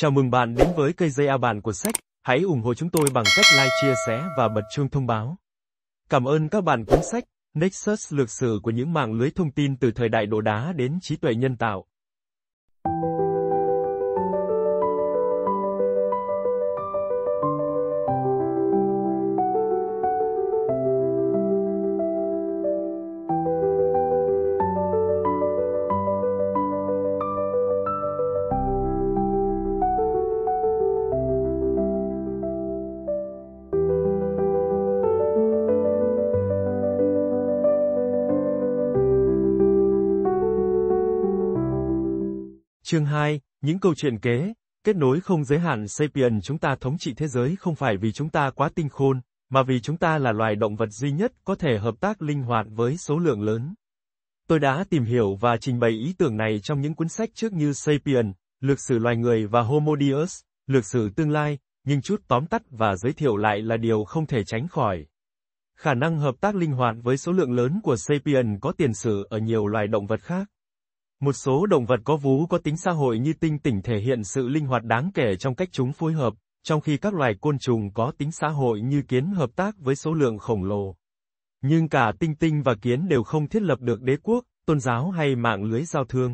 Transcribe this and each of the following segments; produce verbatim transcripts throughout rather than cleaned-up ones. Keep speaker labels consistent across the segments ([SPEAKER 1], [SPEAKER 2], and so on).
[SPEAKER 1] Chào mừng bạn đến với cây giây A Bạn của sách. Hãy ủng hộ chúng tôi bằng cách like, chia sẻ và bật chuông thông báo. Cảm ơn các bạn cuốn sách Nexus lược sử của những mạng lưới thông tin từ thời đại đồ đá đến trí tuệ nhân tạo. Chương hai, những câu chuyện kế, kết nối không giới hạn. Sapien. Chúng ta thống trị thế giới không phải vì chúng ta quá tinh khôn, mà vì chúng ta là loài động vật duy nhất có thể hợp tác linh hoạt với số lượng lớn. Tôi đã tìm hiểu và trình bày ý tưởng này trong những cuốn sách trước như Sapien, lược sử loài người và Homo Deus, lược sử tương lai, nhưng chút tóm tắt và giới thiệu lại là điều không thể tránh khỏi. Khả năng hợp tác linh hoạt với số lượng lớn của Sapien có tiền sử ở nhiều loài động vật khác. Một số động vật có vú có tính xã hội như tinh tỉnh thể hiện sự linh hoạt đáng kể trong cách chúng phối hợp, trong khi các loài côn trùng có tính xã hội như kiến hợp tác với số lượng khổng lồ. Nhưng cả tinh tinh và kiến đều không thiết lập được đế quốc, tôn giáo hay mạng lưới giao thương.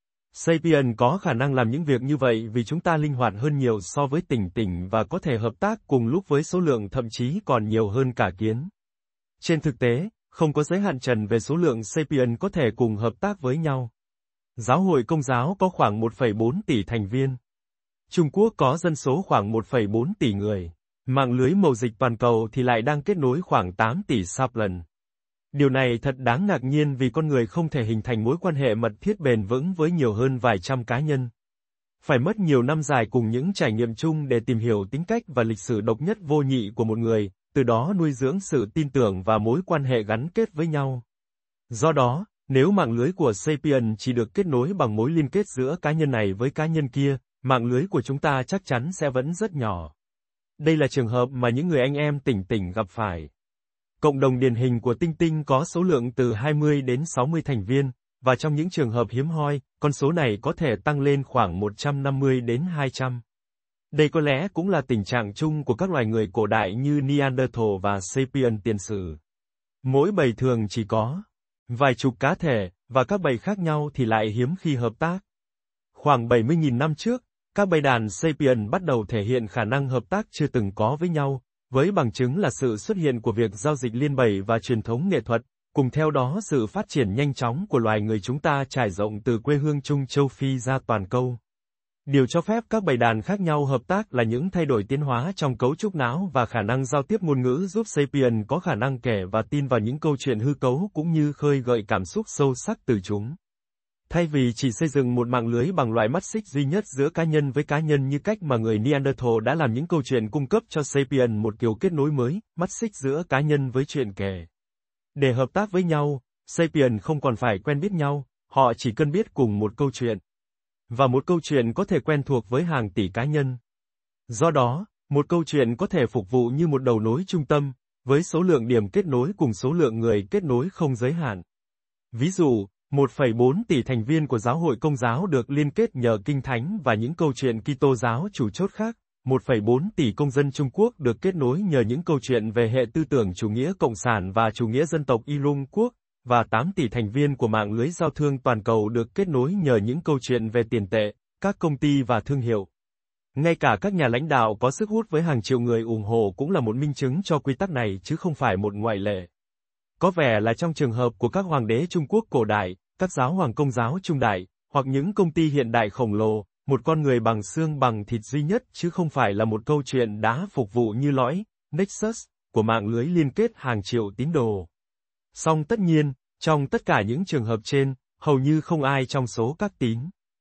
[SPEAKER 1] Sapien có khả năng làm những việc như vậy vì chúng ta linh hoạt hơn nhiều so với tỉnh tỉnh và có thể hợp tác cùng lúc với số lượng thậm chí còn nhiều hơn cả kiến. Trên thực tế, không có giới hạn trần về số lượng Sapien có thể cùng hợp tác với nhau. Giáo hội Công giáo có khoảng một phẩy bốn tỷ thành viên. Trung Quốc có dân số khoảng một phẩy bốn tỷ người. Mạng lưới mậu dịch toàn cầu thì lại đang kết nối khoảng tám tỷ sapien. Điều này thật đáng ngạc nhiên vì con người không thể hình thành mối quan hệ mật thiết bền vững với nhiều hơn vài trăm cá nhân. Phải mất nhiều năm dài cùng những trải nghiệm chung để tìm hiểu tính cách và lịch sử độc nhất vô nhị của một người, từ đó nuôi dưỡng sự tin tưởng và mối quan hệ gắn kết với nhau. Do đó, nếu mạng lưới của Sapien chỉ được kết nối bằng mối liên kết giữa cá nhân này với cá nhân kia, mạng lưới của chúng ta chắc chắn sẽ vẫn rất nhỏ. Đây là trường hợp mà những người anh em tỉnh tỉnh gặp phải. Cộng đồng điển hình của tinh tinh có số lượng từ hai mươi đến sáu mươi thành viên, và trong những trường hợp hiếm hoi, con số này có thể tăng lên khoảng một trăm năm mươi đến hai trăm. Đây có lẽ cũng là tình trạng chung của các loài người cổ đại như Neanderthal và Sapien tiền sử. Mỗi bầy thường chỉ có vài chục cá thể, và các bầy khác nhau thì lại hiếm khi hợp tác. Khoảng bảy mươi nghìn năm trước, các bầy đàn Sapien bắt đầu thể hiện khả năng hợp tác chưa từng có với nhau, với bằng chứng là sự xuất hiện của việc giao dịch liên bầy và truyền thống nghệ thuật, cùng theo đó sự phát triển nhanh chóng của loài người chúng ta trải rộng từ quê hương Trung châu Phi ra toàn cầu. Điều cho phép các bầy đàn khác nhau hợp tác là những thay đổi tiến hóa trong cấu trúc não và khả năng giao tiếp ngôn ngữ giúp Sapien có khả năng kể và tin vào những câu chuyện hư cấu cũng như khơi gợi cảm xúc sâu sắc từ chúng. Thay vì chỉ xây dựng một mạng lưới bằng loại mắt xích duy nhất giữa cá nhân với cá nhân như cách mà người Neanderthal đã làm, những câu chuyện cung cấp cho Sapien một kiểu kết nối mới, mắt xích giữa cá nhân với chuyện kể. Để hợp tác với nhau, Sapien không còn phải quen biết nhau, họ chỉ cần biết cùng một câu chuyện. Và một câu chuyện có thể quen thuộc với hàng tỷ cá nhân. Do đó, một câu chuyện có thể phục vụ như một đầu nối trung tâm, với số lượng điểm kết nối cùng số lượng người kết nối không giới hạn. Ví dụ, một phẩy bốn tỷ thành viên của giáo hội Công giáo được liên kết nhờ Kinh Thánh và những câu chuyện Kitô giáo chủ chốt khác, một phẩy bốn tỷ công dân Trung Quốc được kết nối nhờ những câu chuyện về hệ tư tưởng chủ nghĩa cộng sản và chủ nghĩa dân tộc Trung Quốc, và tám tỷ thành viên của mạng lưới giao thương toàn cầu được kết nối nhờ những câu chuyện về tiền tệ, các công ty và thương hiệu. Ngay cả các nhà lãnh đạo có sức hút với hàng triệu người ủng hộ cũng là một minh chứng cho quy tắc này chứ không phải một ngoại lệ. Có vẻ là trong trường hợp của các hoàng đế Trung Quốc cổ đại, các giáo hoàng Công giáo trung đại, hoặc những công ty hiện đại khổng lồ, một con người bằng xương bằng thịt duy nhất chứ không phải là một câu chuyện đã phục vụ như lõi, Nexus, của mạng lưới liên kết hàng triệu tín đồ. Song tất nhiên, trong tất cả những trường hợp trên, hầu như không ai trong số các tín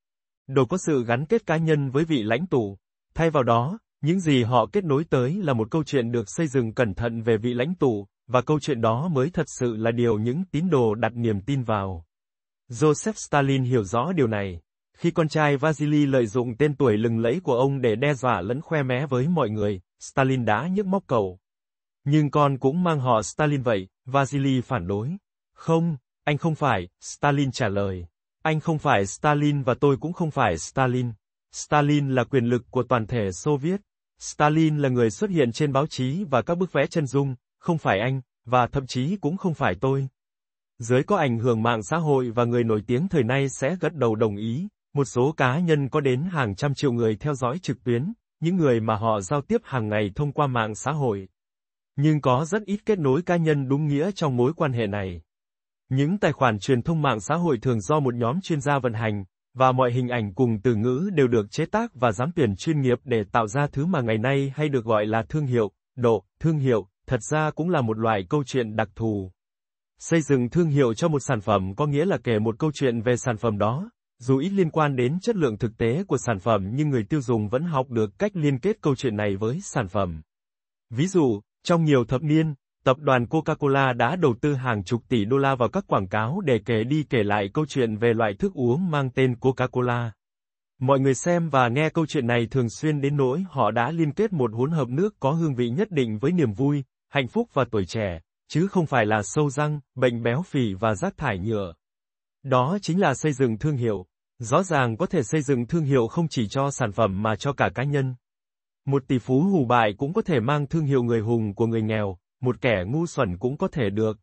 [SPEAKER 1] đồ có sự gắn kết cá nhân với vị lãnh tụ. Thay vào đó, những gì họ kết nối tới là một câu chuyện được xây dựng cẩn thận về vị lãnh tụ, và câu chuyện đó mới thật sự là điều những tín đồ đặt niềm tin vào. Joseph Stalin hiểu rõ điều này. Khi con trai Vasily lợi dụng tên tuổi lừng lẫy của ông để đe dọa lẫn khoe mẽ với mọi người, Stalin đã nhức móc cậu. Nhưng con cũng mang họ Stalin vậy, Vasily phản đối. Không, anh không phải, Stalin trả lời. Anh không phải Stalin và tôi cũng không phải Stalin. Stalin là quyền lực của toàn thể Xô Viết. Stalin là người xuất hiện trên báo chí và các bức vẽ chân dung, không phải anh, và thậm chí cũng không phải tôi. Giới có ảnh hưởng mạng xã hội và người nổi tiếng thời nay sẽ gật đầu đồng ý, một số cá nhân có đến hàng trăm triệu người theo dõi trực tuyến, những người mà họ giao tiếp hàng ngày thông qua mạng xã hội. Nhưng có rất ít kết nối cá nhân đúng nghĩa trong mối quan hệ này. Những tài khoản truyền thông mạng xã hội thường do một nhóm chuyên gia vận hành, và mọi hình ảnh cùng từ ngữ đều được chế tác và giám tuyển chuyên nghiệp để tạo ra thứ mà ngày nay hay được gọi là thương hiệu. Độ, thương hiệu, thật ra cũng là một loại câu chuyện đặc thù. Xây dựng thương hiệu cho một sản phẩm có nghĩa là kể một câu chuyện về sản phẩm đó, dù ít liên quan đến chất lượng thực tế của sản phẩm nhưng người tiêu dùng vẫn học được cách liên kết câu chuyện này với sản phẩm. Ví dụ, trong nhiều thập niên, tập đoàn Coca-Cola đã đầu tư hàng chục tỷ đô la vào các quảng cáo để kể đi kể lại câu chuyện về loại thức uống mang tên Coca-Cola. Mọi người xem và nghe câu chuyện này thường xuyên đến nỗi họ đã liên kết một hỗn hợp nước có hương vị nhất định với niềm vui, hạnh phúc và tuổi trẻ, chứ không phải là sâu răng, bệnh béo phì và rác thải nhựa. Đó chính là xây dựng thương hiệu. Rõ ràng có thể xây dựng thương hiệu không chỉ cho sản phẩm mà cho cả cá nhân. Một tỷ phú hủ bại cũng có thể mang thương hiệu người hùng của người nghèo, một kẻ ngu xuẩn cũng có thể được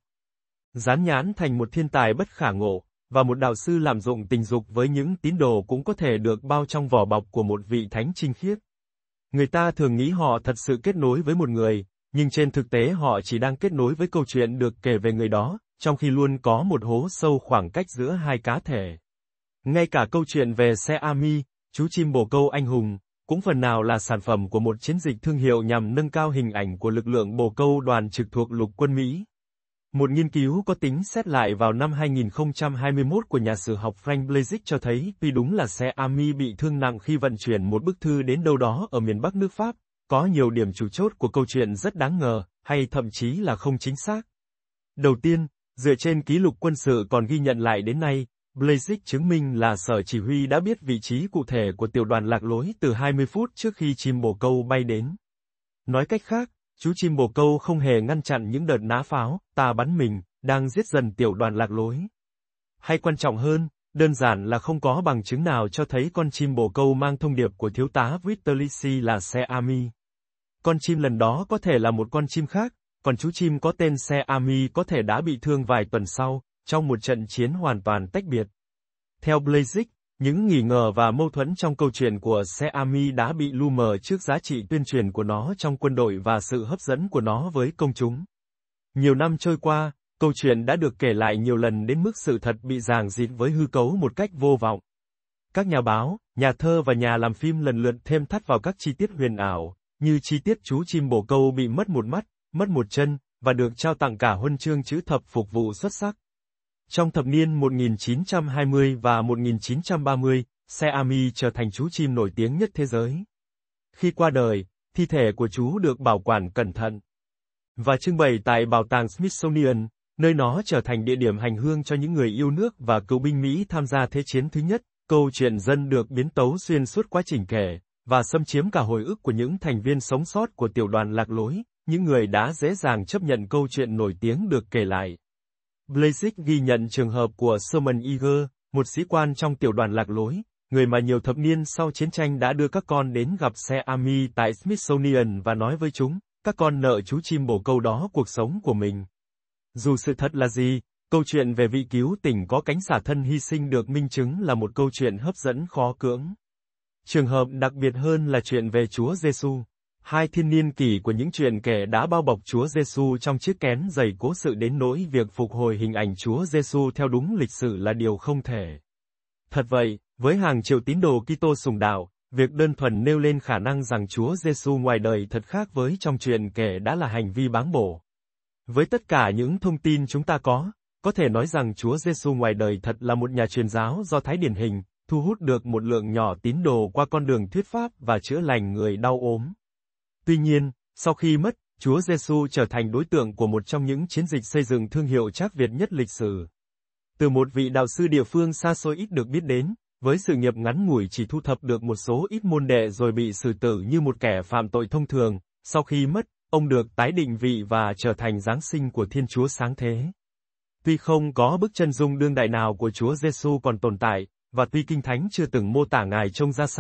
[SPEAKER 1] dán nhãn thành một thiên tài bất khả ngộ, và một đạo sư lạm dụng tình dục với những tín đồ cũng có thể được bao trong vỏ bọc của một vị thánh trinh khiết. Người ta thường nghĩ họ thật sự kết nối với một người, nhưng trên thực tế họ chỉ đang kết nối với câu chuyện được kể về người đó, trong khi luôn có một hố sâu khoảng cách giữa hai cá thể. Ngay cả câu chuyện về xe Army, chú chim bồ câu anh hùng, cũng phần nào là sản phẩm của một chiến dịch thương hiệu nhằm nâng cao hình ảnh của lực lượng bồ câu đoàn trực thuộc lục quân Mỹ. Một nghiên cứu có tính xét lại vào năm hai nghìn không trăm hai mươi mốt của nhà sử học Frank Blazick cho thấy, tuy đúng là xe Army bị thương nặng khi vận chuyển một bức thư đến đâu đó ở miền Bắc nước Pháp, có nhiều điểm chủ chốt của câu chuyện rất đáng ngờ, hay thậm chí là không chính xác. Đầu tiên, dựa trên ký lục quân sự còn ghi nhận lại đến nay, Blazick chứng minh là sở chỉ huy đã biết vị trí cụ thể của tiểu đoàn lạc lối từ hai mươi phút trước khi chim bồ câu bay đến. Nói cách khác, chú chim bồ câu không hề ngăn chặn những đợt nã pháo, ta bắn mình, đang giết dần tiểu đoàn lạc lối. Hay quan trọng hơn, đơn giản là không có bằng chứng nào cho thấy con chim bồ câu mang thông điệp của thiếu tá Witterlisi là xe Army. Con chim lần đó có thể là một con chim khác, còn chú chim có tên xe Army có thể đã bị thương vài tuần sau, trong một trận chiến hoàn toàn tách biệt. Theo Blazick, những nghi ngờ và mâu thuẫn trong câu chuyện của xe Army đã bị lu mờ trước giá trị tuyên truyền của nó trong quân đội và sự hấp dẫn của nó với công chúng. Nhiều năm trôi qua, câu chuyện đã được kể lại nhiều lần đến mức sự thật bị ràng rịt với hư cấu một cách vô vọng. Các nhà báo, nhà thơ và nhà làm phim lần lượt thêm thắt vào các chi tiết huyền ảo, như chi tiết chú chim bồ câu bị mất một mắt, mất một chân, và được trao tặng cả huân chương chữ thập phục vụ xuất sắc. Trong thập niên một nghìn chín trăm hai mươi và một nghìn chín trăm ba mươi, xe Army trở thành chú chim nổi tiếng nhất thế giới. Khi qua đời, thi thể của chú được bảo quản cẩn thận và trưng bày tại Bảo tàng Smithsonian, nơi nó trở thành địa điểm hành hương cho những người yêu nước và cựu binh Mỹ tham gia Thế chiến thứ nhất. Câu chuyện dân được biến tấu xuyên suốt quá trình kể, và xâm chiếm cả hồi ức của những thành viên sống sót của tiểu đoàn lạc lối, những người đã dễ dàng chấp nhận câu chuyện nổi tiếng được kể lại. Blazick ghi nhận trường hợp của Sherman Eager, một sĩ quan trong tiểu đoàn lạc lối, người mà nhiều thập niên sau chiến tranh đã đưa các con đến gặp xe Army tại Smithsonian và nói với chúng, các con nợ chú chim bồ câu đó cuộc sống của mình. Dù sự thật là gì, câu chuyện về vị cứu tỉnh có cánh xả thân hy sinh được minh chứng là một câu chuyện hấp dẫn khó cưỡng. Trường hợp đặc biệt hơn là chuyện về Chúa Giêsu. Hai thiên niên kỷ của những chuyện kể đã bao bọc Chúa Giêsu trong chiếc kén dày cố sự đến nỗi việc phục hồi hình ảnh Chúa Giêsu theo đúng lịch sử là điều không thể. Thật vậy, với hàng triệu tín đồ Kitô sùng đạo, việc đơn thuần nêu lên khả năng rằng Chúa Giêsu ngoài đời thật khác với trong chuyện kể đã là hành vi báng bổ. Với tất cả những thông tin chúng ta có, có thể nói rằng Chúa Giêsu ngoài đời thật là một nhà truyền giáo Do Thái điển hình, thu hút được một lượng nhỏ tín đồ qua con đường thuyết pháp và chữa lành người đau ốm. Tuy nhiên, sau khi mất, Chúa Giêsu trở thành đối tượng của một trong những chiến dịch xây dựng thương hiệu Trác Việt nhất lịch sử. Từ một vị đạo sư địa phương xa xôi ít được biết đến, với sự nghiệp ngắn ngủi chỉ thu thập được một số ít môn đệ rồi bị xử tử như một kẻ phạm tội thông thường, sau khi mất, ông được tái định vị và trở thành Giáng sinh của Thiên Chúa sáng thế. Tuy không có bức chân dung đương đại nào của Chúa Giêsu còn tồn tại, và tuy Kinh Thánh chưa từng mô tả Ngài trông ra sao,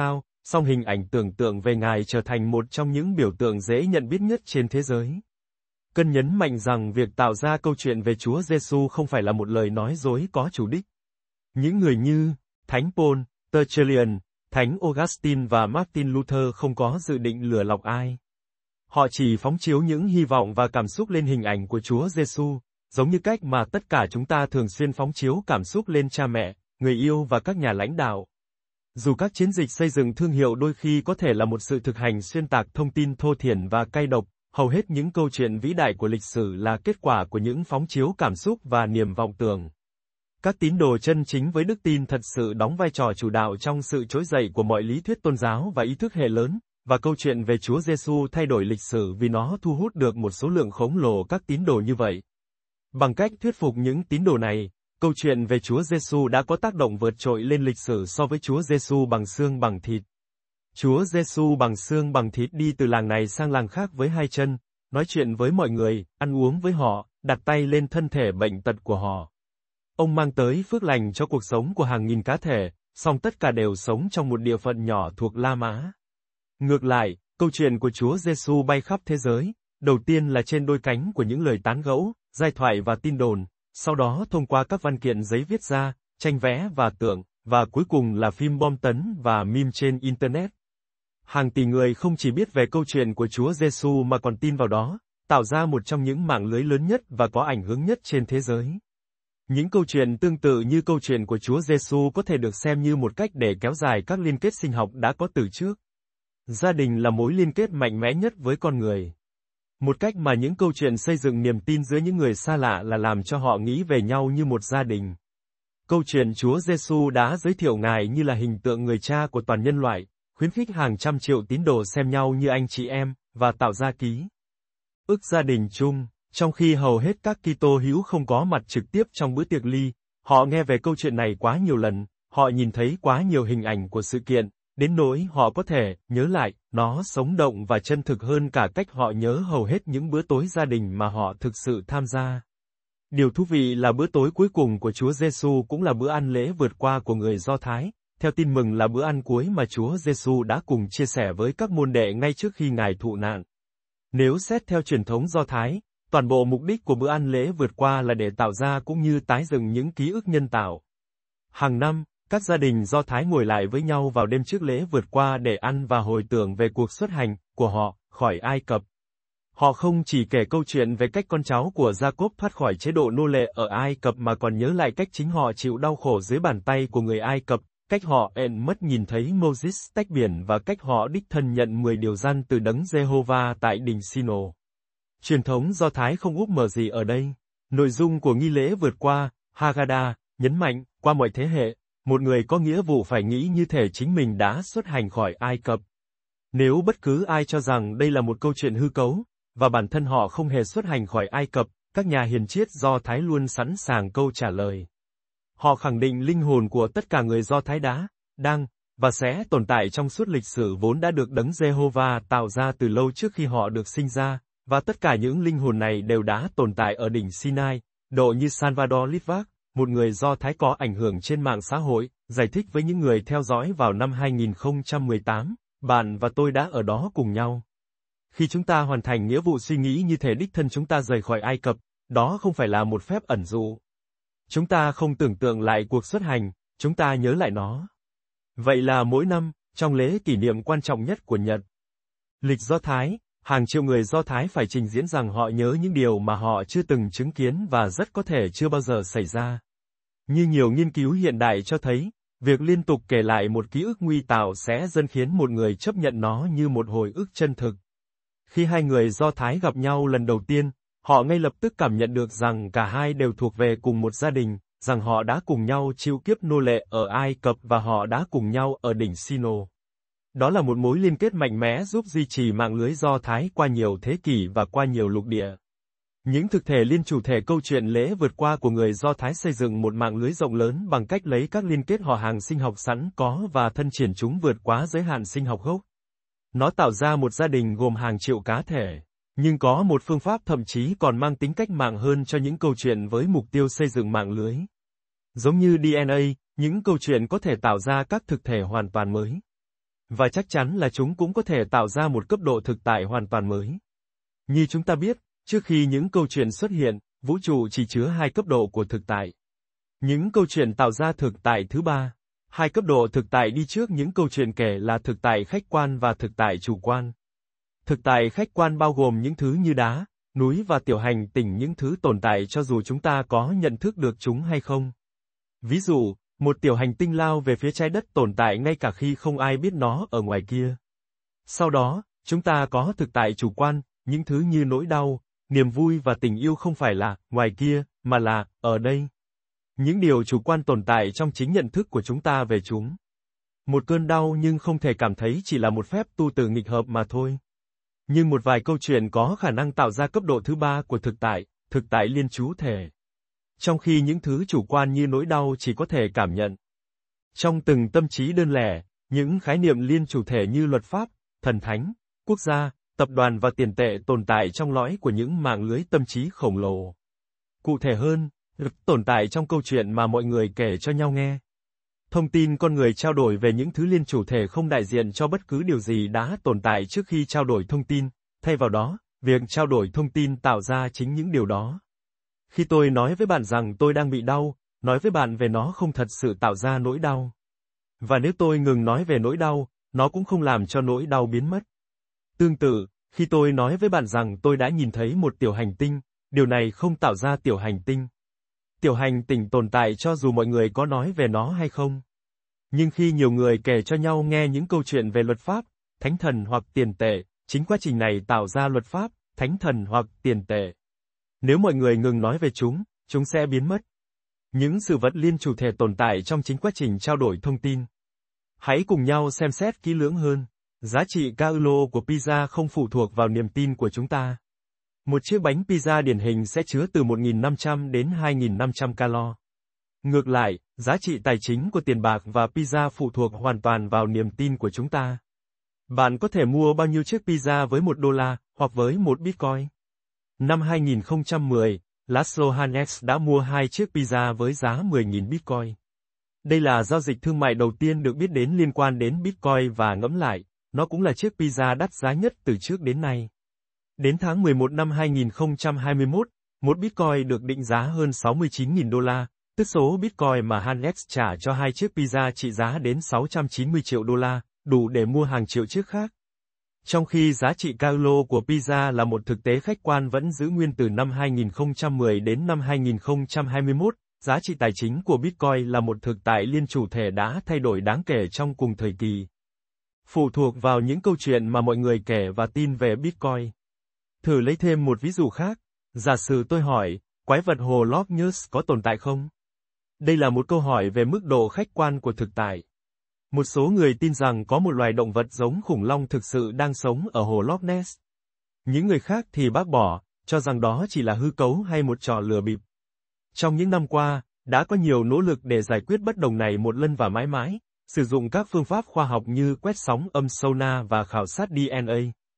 [SPEAKER 1] song hình ảnh tưởng tượng về Ngài trở thành một trong những biểu tượng dễ nhận biết nhất trên thế giới. Cần nhấn mạnh rằng việc tạo ra câu chuyện về Chúa Giêsu không phải là một lời nói dối có chủ đích. Những người như Thánh Paul, Tertullian, Thánh Augustine và Martin Luther không có dự định lừa lọc ai. Họ chỉ phóng chiếu những hy vọng và cảm xúc lên hình ảnh của Chúa Giêsu, giống như cách mà tất cả chúng ta thường xuyên phóng chiếu cảm xúc lên cha mẹ, người yêu và các nhà lãnh đạo. Dù các chiến dịch xây dựng thương hiệu đôi khi có thể là một sự thực hành xuyên tạc thông tin thô thiển và cay độc, hầu hết những câu chuyện vĩ đại của lịch sử là kết quả của những phóng chiếu cảm xúc và niềm vọng tưởng. Các tín đồ chân chính với đức tin thật sự đóng vai trò chủ đạo trong sự trỗi dậy của mọi lý thuyết tôn giáo và ý thức hệ lớn, và câu chuyện về Chúa Giêsu thay đổi lịch sử vì nó thu hút được một số lượng khổng lồ các tín đồ như vậy. Bằng cách thuyết phục những tín đồ này, câu chuyện về Chúa Giêsu đã có tác động vượt trội lên lịch sử so với Chúa Giêsu bằng xương bằng thịt. Chúa Giêsu bằng xương bằng thịt đi từ làng này sang làng khác với hai chân, nói chuyện với mọi người, ăn uống với họ, đặt tay lên thân thể bệnh tật của họ. Ông mang tới phước lành cho cuộc sống của hàng nghìn cá thể, song tất cả đều sống trong một địa phận nhỏ thuộc La Mã. Ngược lại, câu chuyện của Chúa Giêsu bay khắp thế giới, đầu tiên là trên đôi cánh của những lời tán gẫu, giai thoại và tin đồn, sau đó thông qua các văn kiện giấy viết ra, tranh vẽ và tượng, và cuối cùng là phim bom tấn và meme trên Internet. Hàng tỷ người không chỉ biết về câu chuyện của Chúa Giêsu mà còn tin vào đó, tạo ra một trong những mạng lưới lớn nhất và có ảnh hưởng nhất trên thế giới. Những câu chuyện tương tự như câu chuyện của Chúa Giêsu có thể được xem như một cách để kéo dài các liên kết sinh học đã có từ trước. Gia đình là mối liên kết mạnh mẽ nhất với con người. Một cách mà những câu chuyện xây dựng niềm tin giữa những người xa lạ là làm cho họ nghĩ về nhau như một gia đình. Câu chuyện Chúa Giêsu đã giới thiệu Ngài như là hình tượng người cha của toàn nhân loại, khuyến khích hàng trăm triệu tín đồ xem nhau như anh chị em, và tạo ra ký ức gia đình chung. Trong khi hầu hết các Kitô hữu không có mặt trực tiếp trong bữa tiệc ly, họ nghe về câu chuyện này quá nhiều lần, họ nhìn thấy quá nhiều hình ảnh của sự kiện, đến nỗi họ có thể nhớ lại, nó sống động và chân thực hơn cả cách họ nhớ hầu hết những bữa tối gia đình mà họ thực sự tham gia. Điều thú vị là bữa tối cuối cùng của Chúa Giêsu cũng là bữa ăn lễ vượt qua của người Do Thái, theo tin mừng là bữa ăn cuối mà Chúa Giêsu đã cùng chia sẻ với các môn đệ ngay trước khi Ngài thụ nạn. Nếu xét theo truyền thống Do Thái, toàn bộ mục đích của bữa ăn lễ vượt qua là để tạo ra cũng như tái dựng những ký ức nhân tạo. Hàng năm, các gia đình Do Thái ngồi lại với nhau vào đêm trước lễ vượt qua để ăn và hồi tưởng về cuộc xuất hành của họ khỏi Ai Cập. Họ không chỉ kể câu chuyện về cách con cháu của Jacob thoát khỏi chế độ nô lệ ở Ai Cập mà còn nhớ lại cách chính họ chịu đau khổ dưới bàn tay của người Ai Cập, cách họ ện mất nhìn thấy Moses tách biển và cách họ đích thân nhận mười điều răn từ đấng Giê-hô-va tại đỉnh Sino. Truyền thống Do Thái không úp mở gì ở đây. Nội dung của nghi lễ vượt qua, Haggadah, nhấn mạnh, qua mọi thế hệ, một người có nghĩa vụ phải nghĩ như thể chính mình đã xuất hành khỏi Ai Cập. Nếu bất cứ ai cho rằng đây là một câu chuyện hư cấu, và bản thân họ không hề xuất hành khỏi Ai Cập, các nhà hiền triết Do Thái luôn sẵn sàng câu trả lời. Họ khẳng định linh hồn của tất cả người Do Thái đã, đang, và sẽ tồn tại trong suốt lịch sử vốn đã được đấng Giê-hô-va tạo ra từ lâu trước khi họ được sinh ra, và tất cả những linh hồn này đều đã tồn tại ở đỉnh Sinai, độ như Salvador Litvak, một người Do Thái có ảnh hưởng trên mạng xã hội, giải thích với những người theo dõi vào năm hai nghìn không trăm mười tám, bạn và tôi đã ở đó cùng nhau. Khi chúng ta hoàn thành nghĩa vụ suy nghĩ như thể đích thân chúng ta rời khỏi Ai Cập, đó không phải là một phép ẩn dụ. Chúng ta không tưởng tượng lại cuộc xuất hành, chúng ta nhớ lại nó. Vậy là mỗi năm, trong lễ kỷ niệm quan trọng nhất của Nhật lịch Do Thái, hàng triệu người Do Thái phải trình diễn rằng họ nhớ những điều mà họ chưa từng chứng kiến và rất có thể chưa bao giờ xảy ra. Như nhiều nghiên cứu hiện đại cho thấy, việc liên tục kể lại một ký ức nguy tạo sẽ dần khiến một người chấp nhận nó như một hồi ức chân thực. Khi hai người Do Thái gặp nhau lần đầu tiên, họ ngay lập tức cảm nhận được rằng cả hai đều thuộc về cùng một gia đình, rằng họ đã cùng nhau chịu kiếp nô lệ ở Ai Cập và họ đã cùng nhau ở đỉnh Sino. Đó là một mối liên kết mạnh mẽ giúp duy trì mạng lưới Do Thái qua nhiều thế kỷ và qua nhiều lục địa. Những thực thể liên chủ thể câu chuyện lễ vượt qua của người Do Thái xây dựng một mạng lưới rộng lớn bằng cách lấy các liên kết họ hàng sinh học sẵn có và thân triển chúng vượt quá giới hạn sinh học gốc. Nó tạo ra một gia đình gồm hàng triệu cá thể, nhưng có một phương pháp thậm chí còn mang tính cách mạng hơn cho những câu chuyện với mục tiêu xây dựng mạng lưới. Giống như đê en a, những câu chuyện có thể tạo ra các thực thể hoàn toàn mới. Và chắc chắn là chúng cũng có thể tạo ra một cấp độ thực tại hoàn toàn mới. Như chúng ta biết, trước khi những câu chuyện xuất hiện, vũ trụ chỉ chứa hai cấp độ của thực tại. Những câu chuyện tạo ra thực tại thứ ba. Hai cấp độ thực tại đi trước những câu chuyện kể là thực tại khách quan và thực tại chủ quan. Thực tại khách quan bao gồm những thứ như đá, núi và tiểu hành tinh, những thứ tồn tại cho dù chúng ta có nhận thức được chúng hay không. Ví dụ, một tiểu hành tinh lao về phía trái đất tồn tại ngay cả khi không ai biết nó ở ngoài kia. Sau đó, chúng ta có thực tại chủ quan, những thứ như nỗi đau, niềm vui và tình yêu không phải là ngoài kia, mà là ở đây. Những điều chủ quan tồn tại trong chính nhận thức của chúng ta về chúng. Một cơn đau nhưng không thể cảm thấy chỉ là một phép tu từ nghịch hợp mà thôi. Nhưng một vài câu chuyện có khả năng tạo ra cấp độ thứ ba của thực tại, thực tại liên chú thể. Trong khi những thứ chủ quan như nỗi đau chỉ có thể cảm nhận. Trong từng tâm trí đơn lẻ, những khái niệm liên chủ thể như luật pháp, thần thánh, quốc gia, tập đoàn và tiền tệ tồn tại trong lõi của những mạng lưới tâm trí khổng lồ. Cụ thể hơn, tồn tại trong câu chuyện mà mọi người kể cho nhau nghe. Thông tin con người trao đổi về những thứ liên chủ thể không đại diện cho bất cứ điều gì đã tồn tại trước khi trao đổi thông tin, thay vào đó, việc trao đổi thông tin tạo ra chính những điều đó. Khi tôi nói với bạn rằng tôi đang bị đau, nói với bạn về nó không thật sự tạo ra nỗi đau. Và nếu tôi ngừng nói về nỗi đau, nó cũng không làm cho nỗi đau biến mất. Tương tự, khi tôi nói với bạn rằng tôi đã nhìn thấy một tiểu hành tinh, điều này không tạo ra tiểu hành tinh. Tiểu hành tinh tồn tại cho dù mọi người có nói về nó hay không. Nhưng khi nhiều người kể cho nhau nghe những câu chuyện về luật pháp, thánh thần hoặc tiền tệ, chính quá trình này tạo ra luật pháp, thánh thần hoặc tiền tệ. Nếu mọi người ngừng nói về chúng, chúng sẽ biến mất. Những sự vật liên chủ thể tồn tại trong chính quá trình trao đổi thông tin. Hãy cùng nhau xem xét kỹ lưỡng hơn. Giá trị calo của pizza không phụ thuộc vào niềm tin của chúng ta. Một chiếc bánh pizza điển hình sẽ chứa từ một nghìn năm trăm đến hai nghìn năm trăm calo. Ngược lại, giá trị tài chính của tiền bạc và pizza phụ thuộc hoàn toàn vào niềm tin của chúng ta. Bạn có thể mua bao nhiêu chiếc pizza với một đô la, hoặc với một bitcoin? Năm hai nghìn không trăm mười, Laszlo Hanex đã mua hai chiếc pizza với giá mười nghìn bitcoin. Đây là giao dịch thương mại đầu tiên được biết đến liên quan đến bitcoin và ngẫm lại, nó cũng là chiếc pizza đắt giá nhất từ trước đến nay. Đến tháng mười một năm hai nghìn không trăm hai mươi mốt, một bitcoin được định giá hơn sáu mươi chín nghìn đô la, tức số bitcoin mà Hanex trả cho hai chiếc pizza trị giá đến sáu trăm chín mươi triệu đô la, đủ để mua hàng triệu chiếc khác. Trong khi giá trị calo của pizza là một thực tế khách quan vẫn giữ nguyên từ năm hai nghìn không trăm mười đến năm hai nghìn không trăm hai mươi mốt, giá trị tài chính của Bitcoin là một thực tại liên chủ thể đã thay đổi đáng kể trong cùng thời kỳ. Phụ thuộc vào những câu chuyện mà mọi người kể và tin về Bitcoin. Thử lấy thêm một ví dụ khác. Giả sử tôi hỏi, quái vật hồ Loch Ness có tồn tại không? Đây là một câu hỏi về mức độ khách quan của thực tại. Một số người tin rằng có một loài động vật giống khủng long thực sự đang sống ở hồ Loch Ness. Những người khác thì bác bỏ, cho rằng đó chỉ là hư cấu hay một trò lừa bịp. Trong những năm qua, đã có nhiều nỗ lực để giải quyết bất đồng này một lần và mãi mãi, sử dụng các phương pháp khoa học như quét sóng âm sonar và khảo sát đê en a.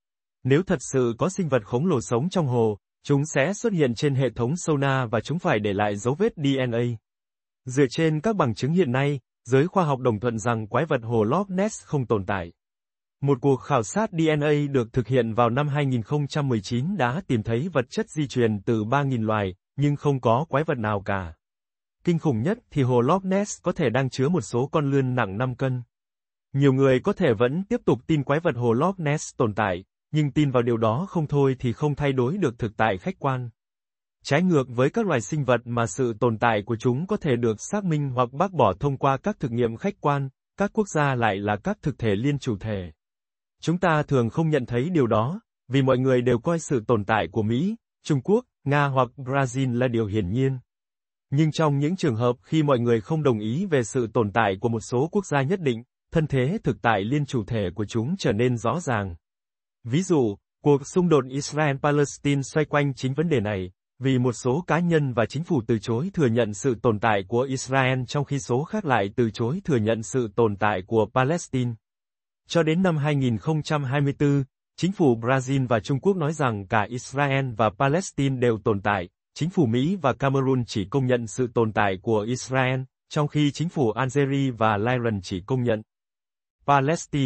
[SPEAKER 1] Nếu thật sự có sinh vật khổng lồ sống trong hồ, chúng sẽ xuất hiện trên hệ thống sonar và chúng phải để lại dấu vết đê en a. Dựa trên các bằng chứng hiện nay, giới khoa học đồng thuận rằng quái vật hồ Loch Ness không tồn tại. Một cuộc khảo sát đê en a được thực hiện vào năm hai nghìn không trăm mười chín đã tìm thấy vật chất di truyền từ ba nghìn loài, nhưng không có quái vật nào cả. Kinh khủng nhất thì hồ Loch Ness có thể đang chứa một số con lươn nặng năm cân. Nhiều người có thể vẫn tiếp tục tin quái vật hồ Loch Ness tồn tại, nhưng tin vào điều đó không thôi thì không thay đổi được thực tại khách quan. Trái ngược với các loài sinh vật mà sự tồn tại của chúng có thể được xác minh hoặc bác bỏ thông qua các thực nghiệm khách quan, các quốc gia lại là các thực thể liên chủ thể. Chúng ta thường không nhận thấy điều đó, vì mọi người đều coi sự tồn tại của Mỹ, Trung Quốc, Nga hoặc Brazil là điều hiển nhiên. Nhưng trong những trường hợp khi mọi người không đồng ý về sự tồn tại của một số quốc gia nhất định, thân thế thực tại liên chủ thể của chúng trở nên rõ ràng. Ví dụ, cuộc xung đột Israel-Palestine xoay quanh chính vấn đề này, vì một số cá nhân và chính phủ từ chối thừa nhận sự tồn tại của Israel trong khi số khác lại từ chối thừa nhận sự tồn tại của Palestine. Cho đến năm hai nghìn không trăm hai mươi tư, chính phủ Brazil và Trung Quốc nói rằng cả Israel và Palestine đều tồn tại, chính phủ Mỹ và Cameroon chỉ công nhận sự tồn tại của Israel, trong khi chính phủ Algeria và Iran chỉ công nhận Palestine.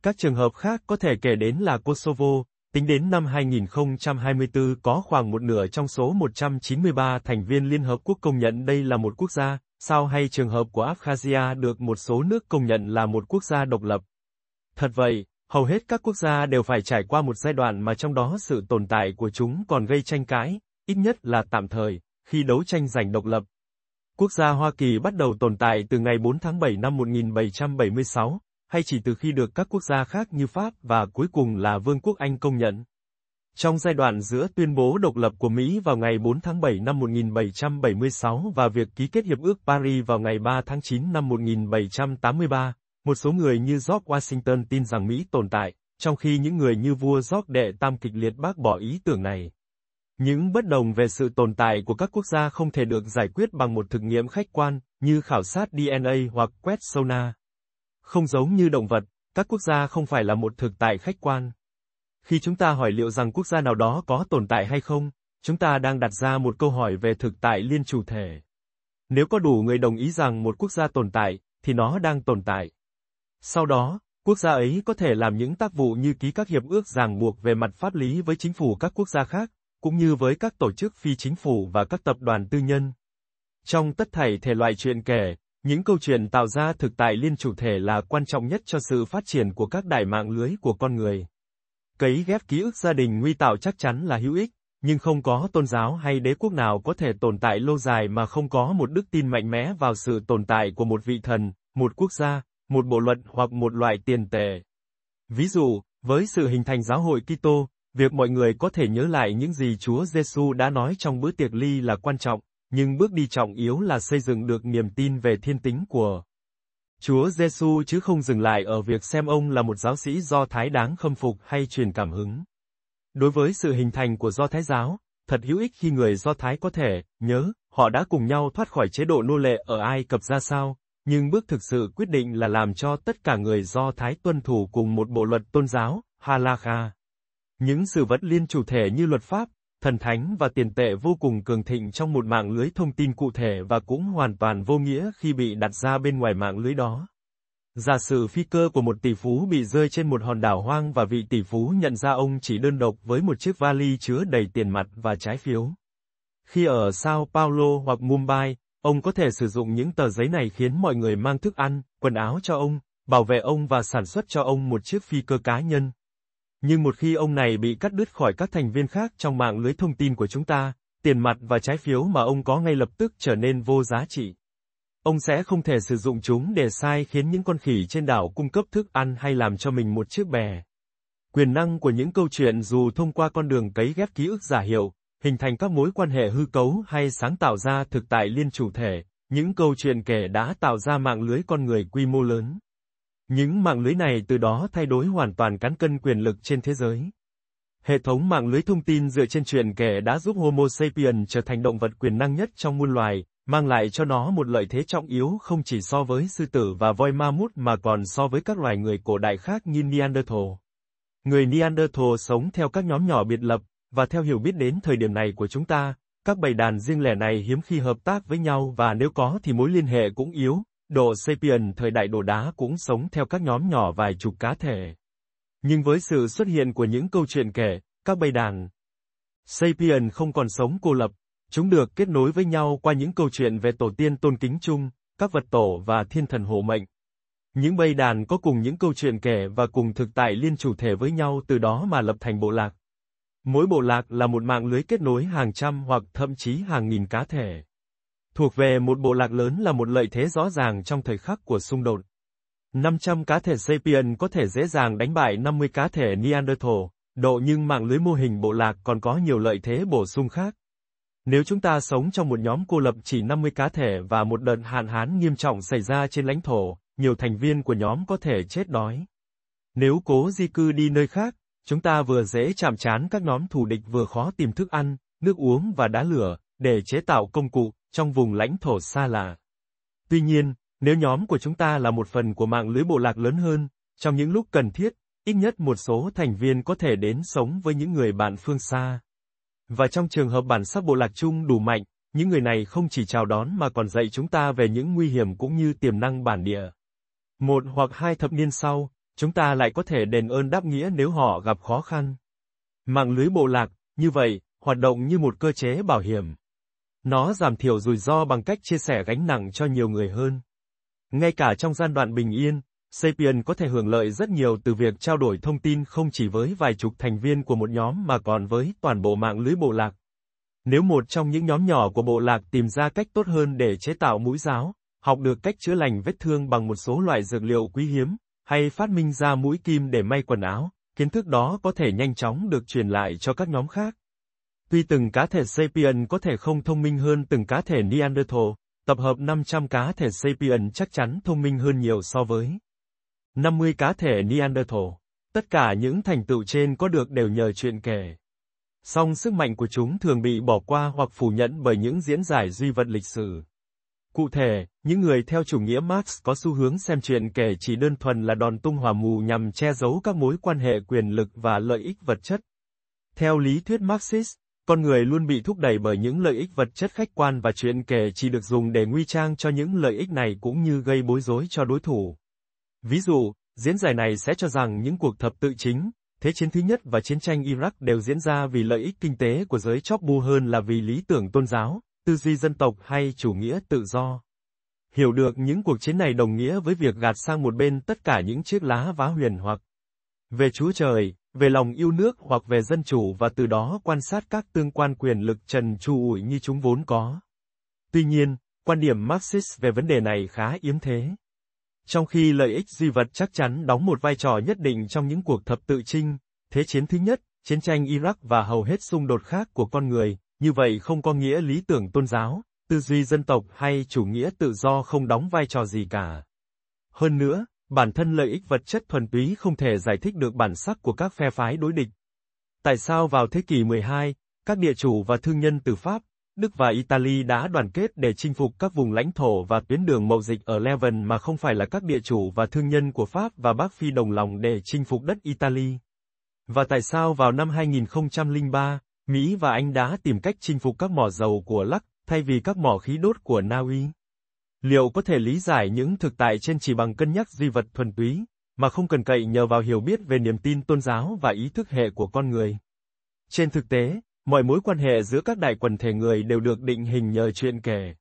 [SPEAKER 1] Các trường hợp khác có thể kể đến là Kosovo, tính đến năm hai nghìn không trăm hai mươi tư có khoảng một nửa trong số một trăm chín mươi ba thành viên Liên Hợp Quốc công nhận đây là một quốc gia, sao hay trường hợp của Abkhazia được một số nước công nhận là một quốc gia độc lập. Thật vậy, hầu hết các quốc gia đều phải trải qua một giai đoạn mà trong đó sự tồn tại của chúng còn gây tranh cãi, ít nhất là tạm thời, khi đấu tranh giành độc lập. Quốc gia Hoa Kỳ bắt đầu tồn tại từ ngày bốn tháng bảy năm một nghìn bảy trăm bảy mươi sáu, hay chỉ từ khi được các quốc gia khác như Pháp và cuối cùng là Vương quốc Anh công nhận. Trong giai đoạn giữa tuyên bố độc lập của Mỹ vào ngày bốn tháng bảy năm một nghìn bảy trăm bảy mươi sáu và việc ký kết Hiệp ước Paris vào ngày ba tháng chín năm một nghìn bảy trăm tám mươi ba, một số người như George Washington tin rằng Mỹ tồn tại, trong khi những người như vua George đệ tam kịch liệt bác bỏ ý tưởng này. Những bất đồng về sự tồn tại của các quốc gia không thể được giải quyết bằng một thực nghiệm khách quan, như khảo sát đê en a hoặc quét sonar. Không giống như động vật, các quốc gia không phải là một thực tại khách quan. Khi chúng ta hỏi liệu rằng quốc gia nào đó có tồn tại hay không, chúng ta đang đặt ra một câu hỏi về thực tại liên chủ thể. Nếu có đủ người đồng ý rằng một quốc gia tồn tại, thì nó đang tồn tại. Sau đó, quốc gia ấy có thể làm những tác vụ như ký các hiệp ước ràng buộc về mặt pháp lý với chính phủ các quốc gia khác, cũng như với các tổ chức phi chính phủ và các tập đoàn tư nhân. Trong tất thảy thể loại chuyện kể, những câu chuyện tạo ra thực tại liên chủ thể là quan trọng nhất cho sự phát triển của các đại mạng lưới của con người. Cấy ghép ký ức gia đình nguy tạo chắc chắn là hữu ích, nhưng không có tôn giáo hay đế quốc nào có thể tồn tại lâu dài mà không có một đức tin mạnh mẽ vào sự tồn tại của một vị thần, một quốc gia, một bộ luật hoặc một loại tiền tệ. Ví dụ, với sự hình thành giáo hội Kitô, việc mọi người có thể nhớ lại những gì Chúa Giêsu đã nói trong bữa tiệc ly là quan trọng, nhưng bước đi trọng yếu là xây dựng được niềm tin về thiên tính của Chúa Giêsu chứ không dừng lại ở việc xem ông là một giáo sĩ Do Thái đáng khâm phục hay truyền cảm hứng. Đối với sự hình thành của Do Thái giáo, thật hữu ích khi người Do Thái có thể nhớ họ đã cùng nhau thoát khỏi chế độ nô lệ ở Ai Cập ra sao, nhưng bước thực sự quyết định là làm cho tất cả người Do Thái tuân thủ cùng một bộ luật tôn giáo, Halakha. Những sự vật liên chủ thể như luật pháp, thần thánh và tiền tệ vô cùng cường thịnh trong một mạng lưới thông tin cụ thể và cũng hoàn toàn vô nghĩa khi bị đặt ra bên ngoài mạng lưới đó. Giả sử phi cơ của một tỷ phú bị rơi trên một hòn đảo hoang và vị tỷ phú nhận ra ông chỉ đơn độc với một chiếc vali chứa đầy tiền mặt và trái phiếu. Khi ở Sao Paulo hoặc Mumbai, ông có thể sử dụng những tờ giấy này khiến mọi người mang thức ăn, quần áo cho ông, bảo vệ ông và sản xuất cho ông một chiếc phi cơ cá nhân. Nhưng một khi ông này bị cắt đứt khỏi các thành viên khác trong mạng lưới thông tin của chúng ta, tiền mặt và trái phiếu mà ông có ngay lập tức trở nên vô giá trị. Ông sẽ không thể sử dụng chúng để sai khiến những con khỉ trên đảo cung cấp thức ăn hay làm cho mình một chiếc bè. Quyền năng của những câu chuyện dù thông qua con đường cấy ghép ký ức giả hiệu, hình thành các mối quan hệ hư cấu hay sáng tạo ra thực tại liên chủ thể, những câu chuyện kể đã tạo ra mạng lưới con người quy mô lớn. Những mạng lưới này từ đó thay đổi hoàn toàn cán cân quyền lực trên thế giới. Hệ thống mạng lưới thông tin dựa trên chuyện kể đã giúp Homo sapiens trở thành động vật quyền năng nhất trong muôn loài, mang lại cho nó một lợi thế trọng yếu không chỉ so với sư tử và voi ma mút mà còn so với các loài người cổ đại khác như Neanderthal. Người Neanderthal sống theo các nhóm nhỏ biệt lập, và theo hiểu biết đến thời điểm này của chúng ta, các bầy đàn riêng lẻ này hiếm khi hợp tác với nhau và nếu có thì mối liên hệ cũng yếu. Độ Sapien thời đại đồ đá cũng sống theo các nhóm nhỏ vài chục cá thể. Nhưng với sự xuất hiện của những câu chuyện kể, các bầy đàn Sapien không còn sống cô lập, chúng được kết nối với nhau qua những câu chuyện về tổ tiên tôn kính chung, các vật tổ và thiên thần hộ mệnh. Những bầy đàn có cùng những câu chuyện kể và cùng thực tại liên chủ thể với nhau từ đó mà lập thành bộ lạc. Mỗi bộ lạc là một mạng lưới kết nối hàng trăm hoặc thậm chí hàng nghìn cá thể. Thuộc về một bộ lạc lớn là một lợi thế rõ ràng trong thời khắc của xung đột. năm trăm cá thể Sapien có thể dễ dàng đánh bại năm mươi cá thể Neanderthal, độ nhưng mạng lưới mô hình bộ lạc còn có nhiều lợi thế bổ sung khác. Nếu chúng ta sống trong một nhóm cô lập chỉ năm mươi cá thể và một đợt hạn hán nghiêm trọng xảy ra trên lãnh thổ, nhiều thành viên của nhóm có thể chết đói. Nếu cố di cư đi nơi khác, chúng ta vừa dễ chạm trán các nhóm thù địch vừa khó tìm thức ăn, nước uống và đá lửa, để chế tạo công cụ, trong vùng lãnh thổ xa lạ. Tuy nhiên, nếu nhóm của chúng ta là một phần của mạng lưới bộ lạc lớn hơn, trong những lúc cần thiết, ít nhất một số thành viên có thể đến sống với những người bạn phương xa. Và trong trường hợp bản sắc bộ lạc chung đủ mạnh, những người này không chỉ chào đón mà còn dạy chúng ta về những nguy hiểm cũng như tiềm năng bản địa. Một hoặc hai thập niên sau, chúng ta lại có thể đền ơn đáp nghĩa nếu họ gặp khó khăn. Mạng lưới bộ lạc, như vậy, hoạt động như một cơ chế bảo hiểm. Nó giảm thiểu rủi ro bằng cách chia sẻ gánh nặng cho nhiều người hơn. Ngay cả trong giai đoạn bình yên, Sapien có thể hưởng lợi rất nhiều từ việc trao đổi thông tin không chỉ với vài chục thành viên của một nhóm mà còn với toàn bộ mạng lưới bộ lạc. Nếu một trong những nhóm nhỏ của bộ lạc tìm ra cách tốt hơn để chế tạo mũi giáo, học được cách chữa lành vết thương bằng một số loại dược liệu quý hiếm, hay phát minh ra mũi kim để may quần áo, kiến thức đó có thể nhanh chóng được truyền lại cho các nhóm khác. Tuy từng cá thể Sapien có thể không thông minh hơn từng cá thể Neanderthal, tập hợp năm trăm cá thể Sapien chắc chắn thông minh hơn nhiều so với năm mươi cá thể Neanderthal. Tất cả những thành tựu trên có được đều nhờ chuyện kể. Song sức mạnh của chúng thường bị bỏ qua hoặc phủ nhận bởi những diễn giải duy vật lịch sử. Cụ thể, những người theo chủ nghĩa Marx có xu hướng xem chuyện kể chỉ đơn thuần là đòn tung hỏa mù nhằm che giấu các mối quan hệ quyền lực và lợi ích vật chất. Theo lý thuyết Marxist, con người luôn bị thúc đẩy bởi những lợi ích vật chất khách quan và chuyện kể chỉ được dùng để nguy trang cho những lợi ích này cũng như gây bối rối cho đối thủ. Ví dụ, diễn giải này sẽ cho rằng những cuộc thập tự chính, Thế chiến thứ nhất và chiến tranh Iraq đều diễn ra vì lợi ích kinh tế của giới chóp bu hơn là vì lý tưởng tôn giáo, tư duy dân tộc hay chủ nghĩa tự do. Hiểu được những cuộc chiến này đồng nghĩa với việc gạt sang một bên tất cả những chiếc lá vá huyền hoặc về Chúa Trời, về lòng yêu nước hoặc về dân chủ và từ đó quan sát các tương quan quyền lực trần tru ủi như chúng vốn có. Tuy nhiên, quan điểm Marxist về vấn đề này khá yếm thế. Trong khi lợi ích duy vật chắc chắn đóng một vai trò nhất định trong những cuộc thập tự chinh, Thế chiến thứ nhất, chiến tranh Iraq và hầu hết xung đột khác của con người, như vậy không có nghĩa lý tưởng tôn giáo, tư duy dân tộc hay chủ nghĩa tự do không đóng vai trò gì cả. Hơn nữa, bản thân lợi ích vật chất thuần túy không thể giải thích được bản sắc của các phe phái đối địch. Tại sao vào thế kỷ mười hai, các địa chủ và thương nhân từ Pháp, Đức và Italy đã đoàn kết để chinh phục các vùng lãnh thổ và tuyến đường mậu dịch ở Levant mà không phải là các địa chủ và thương nhân của Pháp và Bắc Phi đồng lòng để chinh phục đất Italy? Và tại sao vào năm hai nghìn không trăm lẻ ba, Mỹ và Anh đã tìm cách chinh phục các mỏ dầu của Lắc, thay vì các mỏ khí đốt của Na Uy? Liệu có thể lý giải những thực tại trên chỉ bằng cân nhắc duy vật thuần túy, mà không cần cậy nhờ vào hiểu biết về niềm tin tôn giáo và ý thức hệ của con người? Trên thực tế, mọi mối quan hệ giữa các đại quần thể người đều được định hình nhờ chuyện kể.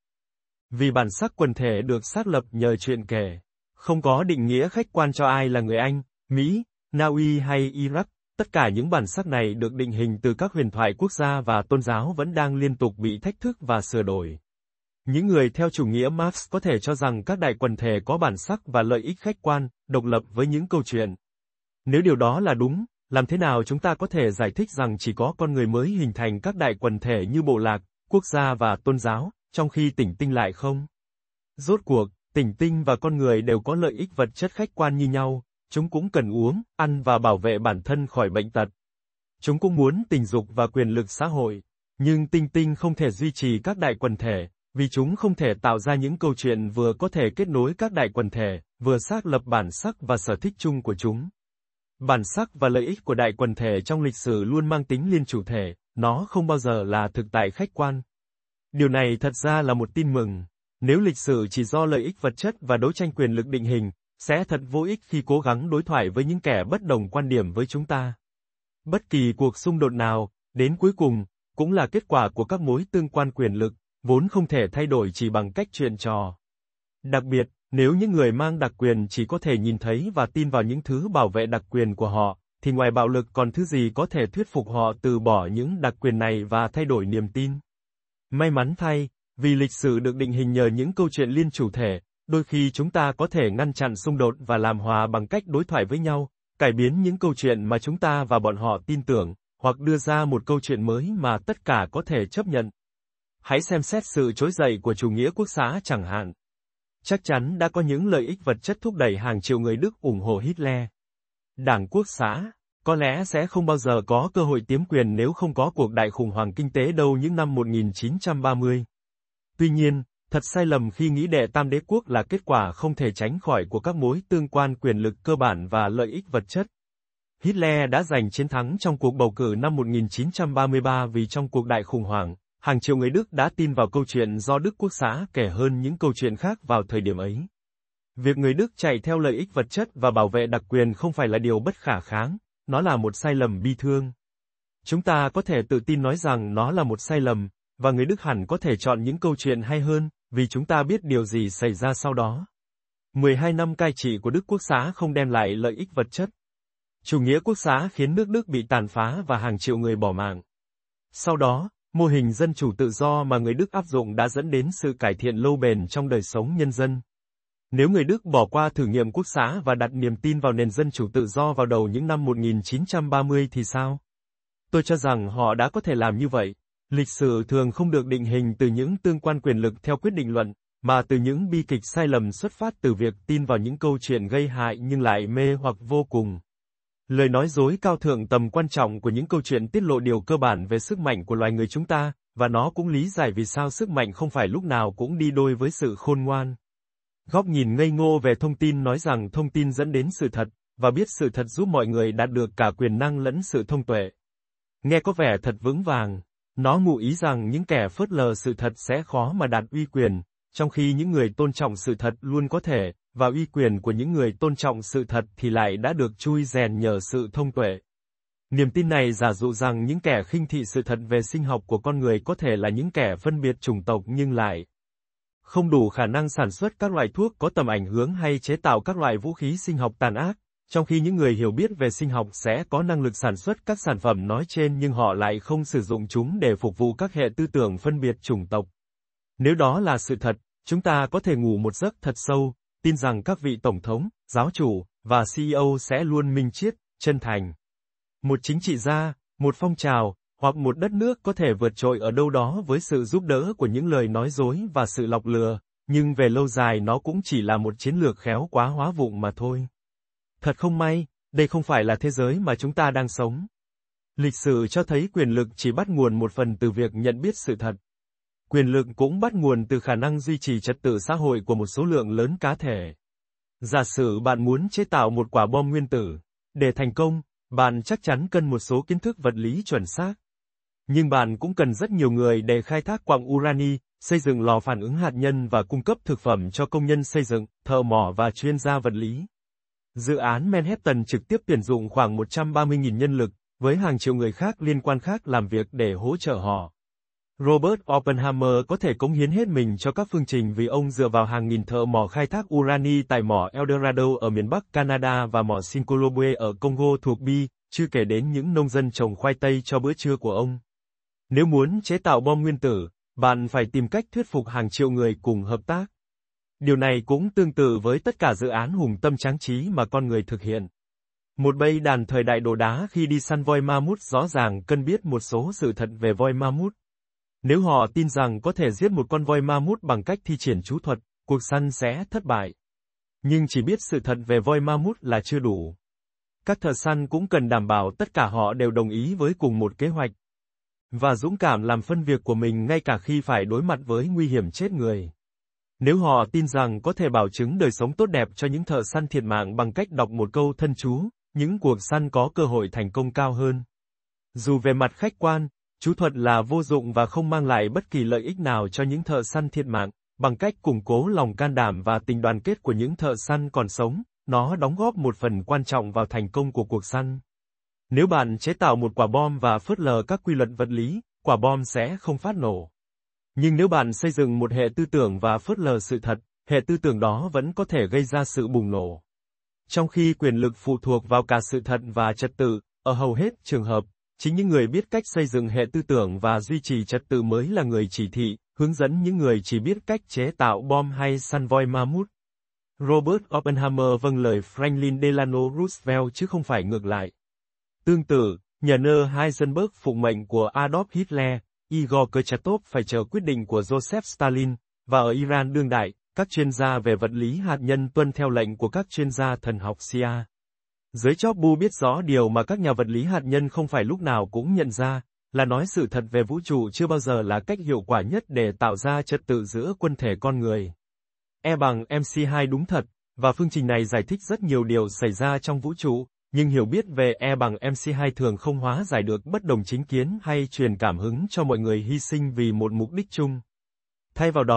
[SPEAKER 1] Vì bản sắc quần thể được xác lập nhờ chuyện kể, không có định nghĩa khách quan cho ai là người Anh, Mỹ, Na Uy hay Iraq, tất cả những bản sắc này được định hình từ các huyền thoại quốc gia và tôn giáo vẫn đang liên tục bị thách thức và sửa đổi. Những người theo chủ nghĩa Marx có thể cho rằng các đại quần thể có bản sắc và lợi ích khách quan, độc lập với những câu chuyện. Nếu điều đó là đúng, làm thế nào chúng ta có thể giải thích rằng chỉ có con người mới hình thành các đại quần thể như bộ lạc, quốc gia và tôn giáo, trong khi tỉnh tinh lại không? Rốt cuộc, tỉnh tinh và con người đều có lợi ích vật chất khách quan như nhau, chúng cũng cần uống, ăn và bảo vệ bản thân khỏi bệnh tật. Chúng cũng muốn tình dục và quyền lực xã hội, nhưng tinh tinh không thể duy trì các đại quần thể, vì chúng không thể tạo ra những câu chuyện vừa có thể kết nối các đại quần thể, vừa xác lập bản sắc và sở thích chung của chúng. Bản sắc và lợi ích của đại quần thể trong lịch sử luôn mang tính liên chủ thể, nó không bao giờ là thực tại khách quan. Điều này thật ra là một tin mừng. Nếu lịch sử chỉ do lợi ích vật chất và đấu tranh quyền lực định hình, sẽ thật vô ích khi cố gắng đối thoại với những kẻ bất đồng quan điểm với chúng ta. Bất kỳ cuộc xung đột nào, đến cuối cùng, cũng là kết quả của các mối tương quan quyền lực, vốn không thể thay đổi chỉ bằng cách chuyện trò. Đặc biệt, nếu những người mang đặc quyền chỉ có thể nhìn thấy và tin vào những thứ bảo vệ đặc quyền của họ, thì ngoài bạo lực còn thứ gì có thể thuyết phục họ từ bỏ những đặc quyền này và thay đổi niềm tin? May mắn thay, vì lịch sử được định hình nhờ những câu chuyện liên chủ thể, đôi khi chúng ta có thể ngăn chặn xung đột và làm hòa bằng cách đối thoại với nhau, cải biến những câu chuyện mà chúng ta và bọn họ tin tưởng, hoặc đưa ra một câu chuyện mới mà tất cả có thể chấp nhận. Hãy xem xét sự trỗi dậy của chủ nghĩa quốc xã chẳng hạn. Chắc chắn đã có những lợi ích vật chất thúc đẩy hàng triệu người Đức ủng hộ Hitler. Đảng Quốc xã, có lẽ sẽ không bao giờ có cơ hội tiếm quyền nếu không có cuộc đại khủng hoảng kinh tế đâu những năm một nghìn chín trăm ba mươi. Tuy nhiên, thật sai lầm khi nghĩ đệ tam đế quốc là kết quả không thể tránh khỏi của các mối tương quan quyền lực cơ bản và lợi ích vật chất. Hitler đã giành chiến thắng trong cuộc bầu cử năm một nghìn chín trăm ba mươi ba vì trong cuộc đại khủng hoảng, hàng triệu người Đức đã tin vào câu chuyện do Đức Quốc xã kể hơn những câu chuyện khác vào thời điểm ấy. Việc người Đức chạy theo lợi ích vật chất và bảo vệ đặc quyền không phải là điều bất khả kháng, nó là một sai lầm bi thương. Chúng ta có thể tự tin nói rằng nó là một sai lầm, và người Đức hẳn có thể chọn những câu chuyện hay hơn, vì chúng ta biết điều gì xảy ra sau đó. mười hai năm cai trị của Đức Quốc xã không đem lại lợi ích vật chất. Chủ nghĩa quốc xã khiến nước Đức bị tàn phá và hàng triệu người bỏ mạng. Sau đó, mô hình dân chủ tự do mà người Đức áp dụng đã dẫn đến sự cải thiện lâu bền trong đời sống nhân dân. Nếu người Đức bỏ qua thử nghiệm quốc xã và đặt niềm tin vào nền dân chủ tự do vào đầu những năm một nghìn chín trăm ba mươi thì sao? Tôi cho rằng họ đã có thể làm như vậy. Lịch sử thường không được định hình từ những tương quan quyền lực theo quyết định luận, mà từ những bi kịch sai lầm xuất phát từ việc tin vào những câu chuyện gây hại nhưng lại mê hoặc vô cùng. Lời nói dối cao thượng tầm quan trọng của những câu chuyện tiết lộ điều cơ bản về sức mạnh của loài người chúng ta, và nó cũng lý giải vì sao sức mạnh không phải lúc nào cũng đi đôi với sự khôn ngoan. Góc nhìn ngây ngô về thông tin nói rằng thông tin dẫn đến sự thật, và biết sự thật giúp mọi người đạt được cả quyền năng lẫn sự thông tuệ. Nghe có vẻ thật vững vàng. Nó ngụ ý rằng những kẻ phớt lờ sự thật sẽ khó mà đạt uy quyền, trong khi những người tôn trọng sự thật luôn có thể, và uy quyền của những người tôn trọng sự thật thì lại đã được chui rèn nhờ sự thông tuệ. Niềm tin này giả dụ rằng những kẻ khinh thị sự thật về sinh học của con người có thể là những kẻ phân biệt chủng tộc nhưng lại không đủ khả năng sản xuất các loại thuốc có tầm ảnh hưởng hay chế tạo các loại vũ khí sinh học tàn ác, trong khi những người hiểu biết về sinh học sẽ có năng lực sản xuất các sản phẩm nói trên nhưng họ lại không sử dụng chúng để phục vụ các hệ tư tưởng phân biệt chủng tộc. Nếu đó là sự thật, chúng ta có thể ngủ một giấc thật sâu, tin rằng các vị tổng thống, giáo chủ, và xê e ô sẽ luôn minh triết, chân thành. Một chính trị gia, một phong trào, hoặc một đất nước có thể vượt trội ở đâu đó với sự giúp đỡ của những lời nói dối và sự lọc lừa, nhưng về lâu dài nó cũng chỉ là một chiến lược khéo quá hóa vụng mà thôi. Thật không may, đây không phải là thế giới mà chúng ta đang sống. Lịch sử cho thấy quyền lực chỉ bắt nguồn một phần từ việc nhận biết sự thật. Quyền lực cũng bắt nguồn từ khả năng duy trì trật tự xã hội của một số lượng lớn cá thể. Giả sử bạn muốn chế tạo một quả bom nguyên tử. Để thành công, bạn chắc chắn cần một số kiến thức vật lý chuẩn xác. Nhưng bạn cũng cần rất nhiều người để khai thác quặng urani, xây dựng lò phản ứng hạt nhân và cung cấp thực phẩm cho công nhân xây dựng, thợ mỏ và chuyên gia vật lý. Dự án Manhattan trực tiếp tuyển dụng khoảng một trăm ba mươi nghìn nhân lực, với hàng triệu người khác liên quan khác làm việc để hỗ trợ họ. Robert Oppenheimer có thể cống hiến hết mình cho các phương trình vì ông dựa vào hàng nghìn thợ mỏ khai thác urani tại mỏ El Dorado ở miền Bắc Canada và mỏ Sinkolobe ở Congo thuộc Bi, chưa kể đến những nông dân trồng khoai tây cho bữa trưa của ông. Nếu muốn chế tạo bom nguyên tử, bạn phải tìm cách thuyết phục hàng triệu người cùng hợp tác. Điều này cũng tương tự với tất cả dự án hùng tâm tráng trí mà con người thực hiện. Một bầy đàn thời đại đồ đá khi đi săn voi ma mút rõ ràng cần biết một số sự thật về voi ma mút. Nếu họ tin rằng có thể giết một con voi ma mút bằng cách thi triển chú thuật, cuộc săn sẽ thất bại. Nhưng chỉ biết sự thật về voi ma mút là chưa đủ. Các thợ săn cũng cần đảm bảo tất cả họ đều đồng ý với cùng một kế hoạch. Và dũng cảm làm phân việc của mình ngay cả khi phải đối mặt với nguy hiểm chết người. Nếu họ tin rằng có thể bảo chứng đời sống tốt đẹp cho những thợ săn thiệt mạng bằng cách đọc một câu thân chú, những cuộc săn có cơ hội thành công cao hơn. Dù về mặt khách quan, chú thuật là vô dụng và không mang lại bất kỳ lợi ích nào cho những thợ săn thiệt mạng, bằng cách củng cố lòng can đảm và tình đoàn kết của những thợ săn còn sống, nó đóng góp một phần quan trọng vào thành công của cuộc săn. Nếu bạn chế tạo một quả bom và phớt lờ các quy luật vật lý, quả bom sẽ không phát nổ. Nhưng nếu bạn xây dựng một hệ tư tưởng và phớt lờ sự thật, hệ tư tưởng đó vẫn có thể gây ra sự bùng nổ. Trong khi quyền lực phụ thuộc vào cả sự thật và trật tự, ở hầu hết trường hợp, chính những người biết cách xây dựng hệ tư tưởng và duy trì trật tự mới là người chỉ thị, hướng dẫn những người chỉ biết cách chế tạo bom hay săn voi ma mút. Robert Oppenheimer vâng lời Franklin Delano Roosevelt chứ không phải ngược lại. Tương tự, nhà nơ Heisenberg phụng mệnh của Adolf Hitler, Igor Kurchatov phải chờ quyết định của Joseph Stalin, và ở Iran đương đại, các chuyên gia về vật lý hạt nhân tuân theo lệnh của các chuyên gia thần học Shia. Giới chóp bu biết rõ điều mà các nhà vật lý hạt nhân không phải lúc nào cũng nhận ra, là nói sự thật về vũ trụ chưa bao giờ là cách hiệu quả nhất để tạo ra trật tự giữa quân thể con người. E bằng mc hai đúng thật, và phương trình này giải thích rất nhiều điều xảy ra trong vũ trụ, nhưng hiểu biết về E bằng mc hai thường không hóa giải được bất đồng chính kiến hay truyền cảm hứng cho mọi người hy sinh vì một mục đích chung. Thay vào đó,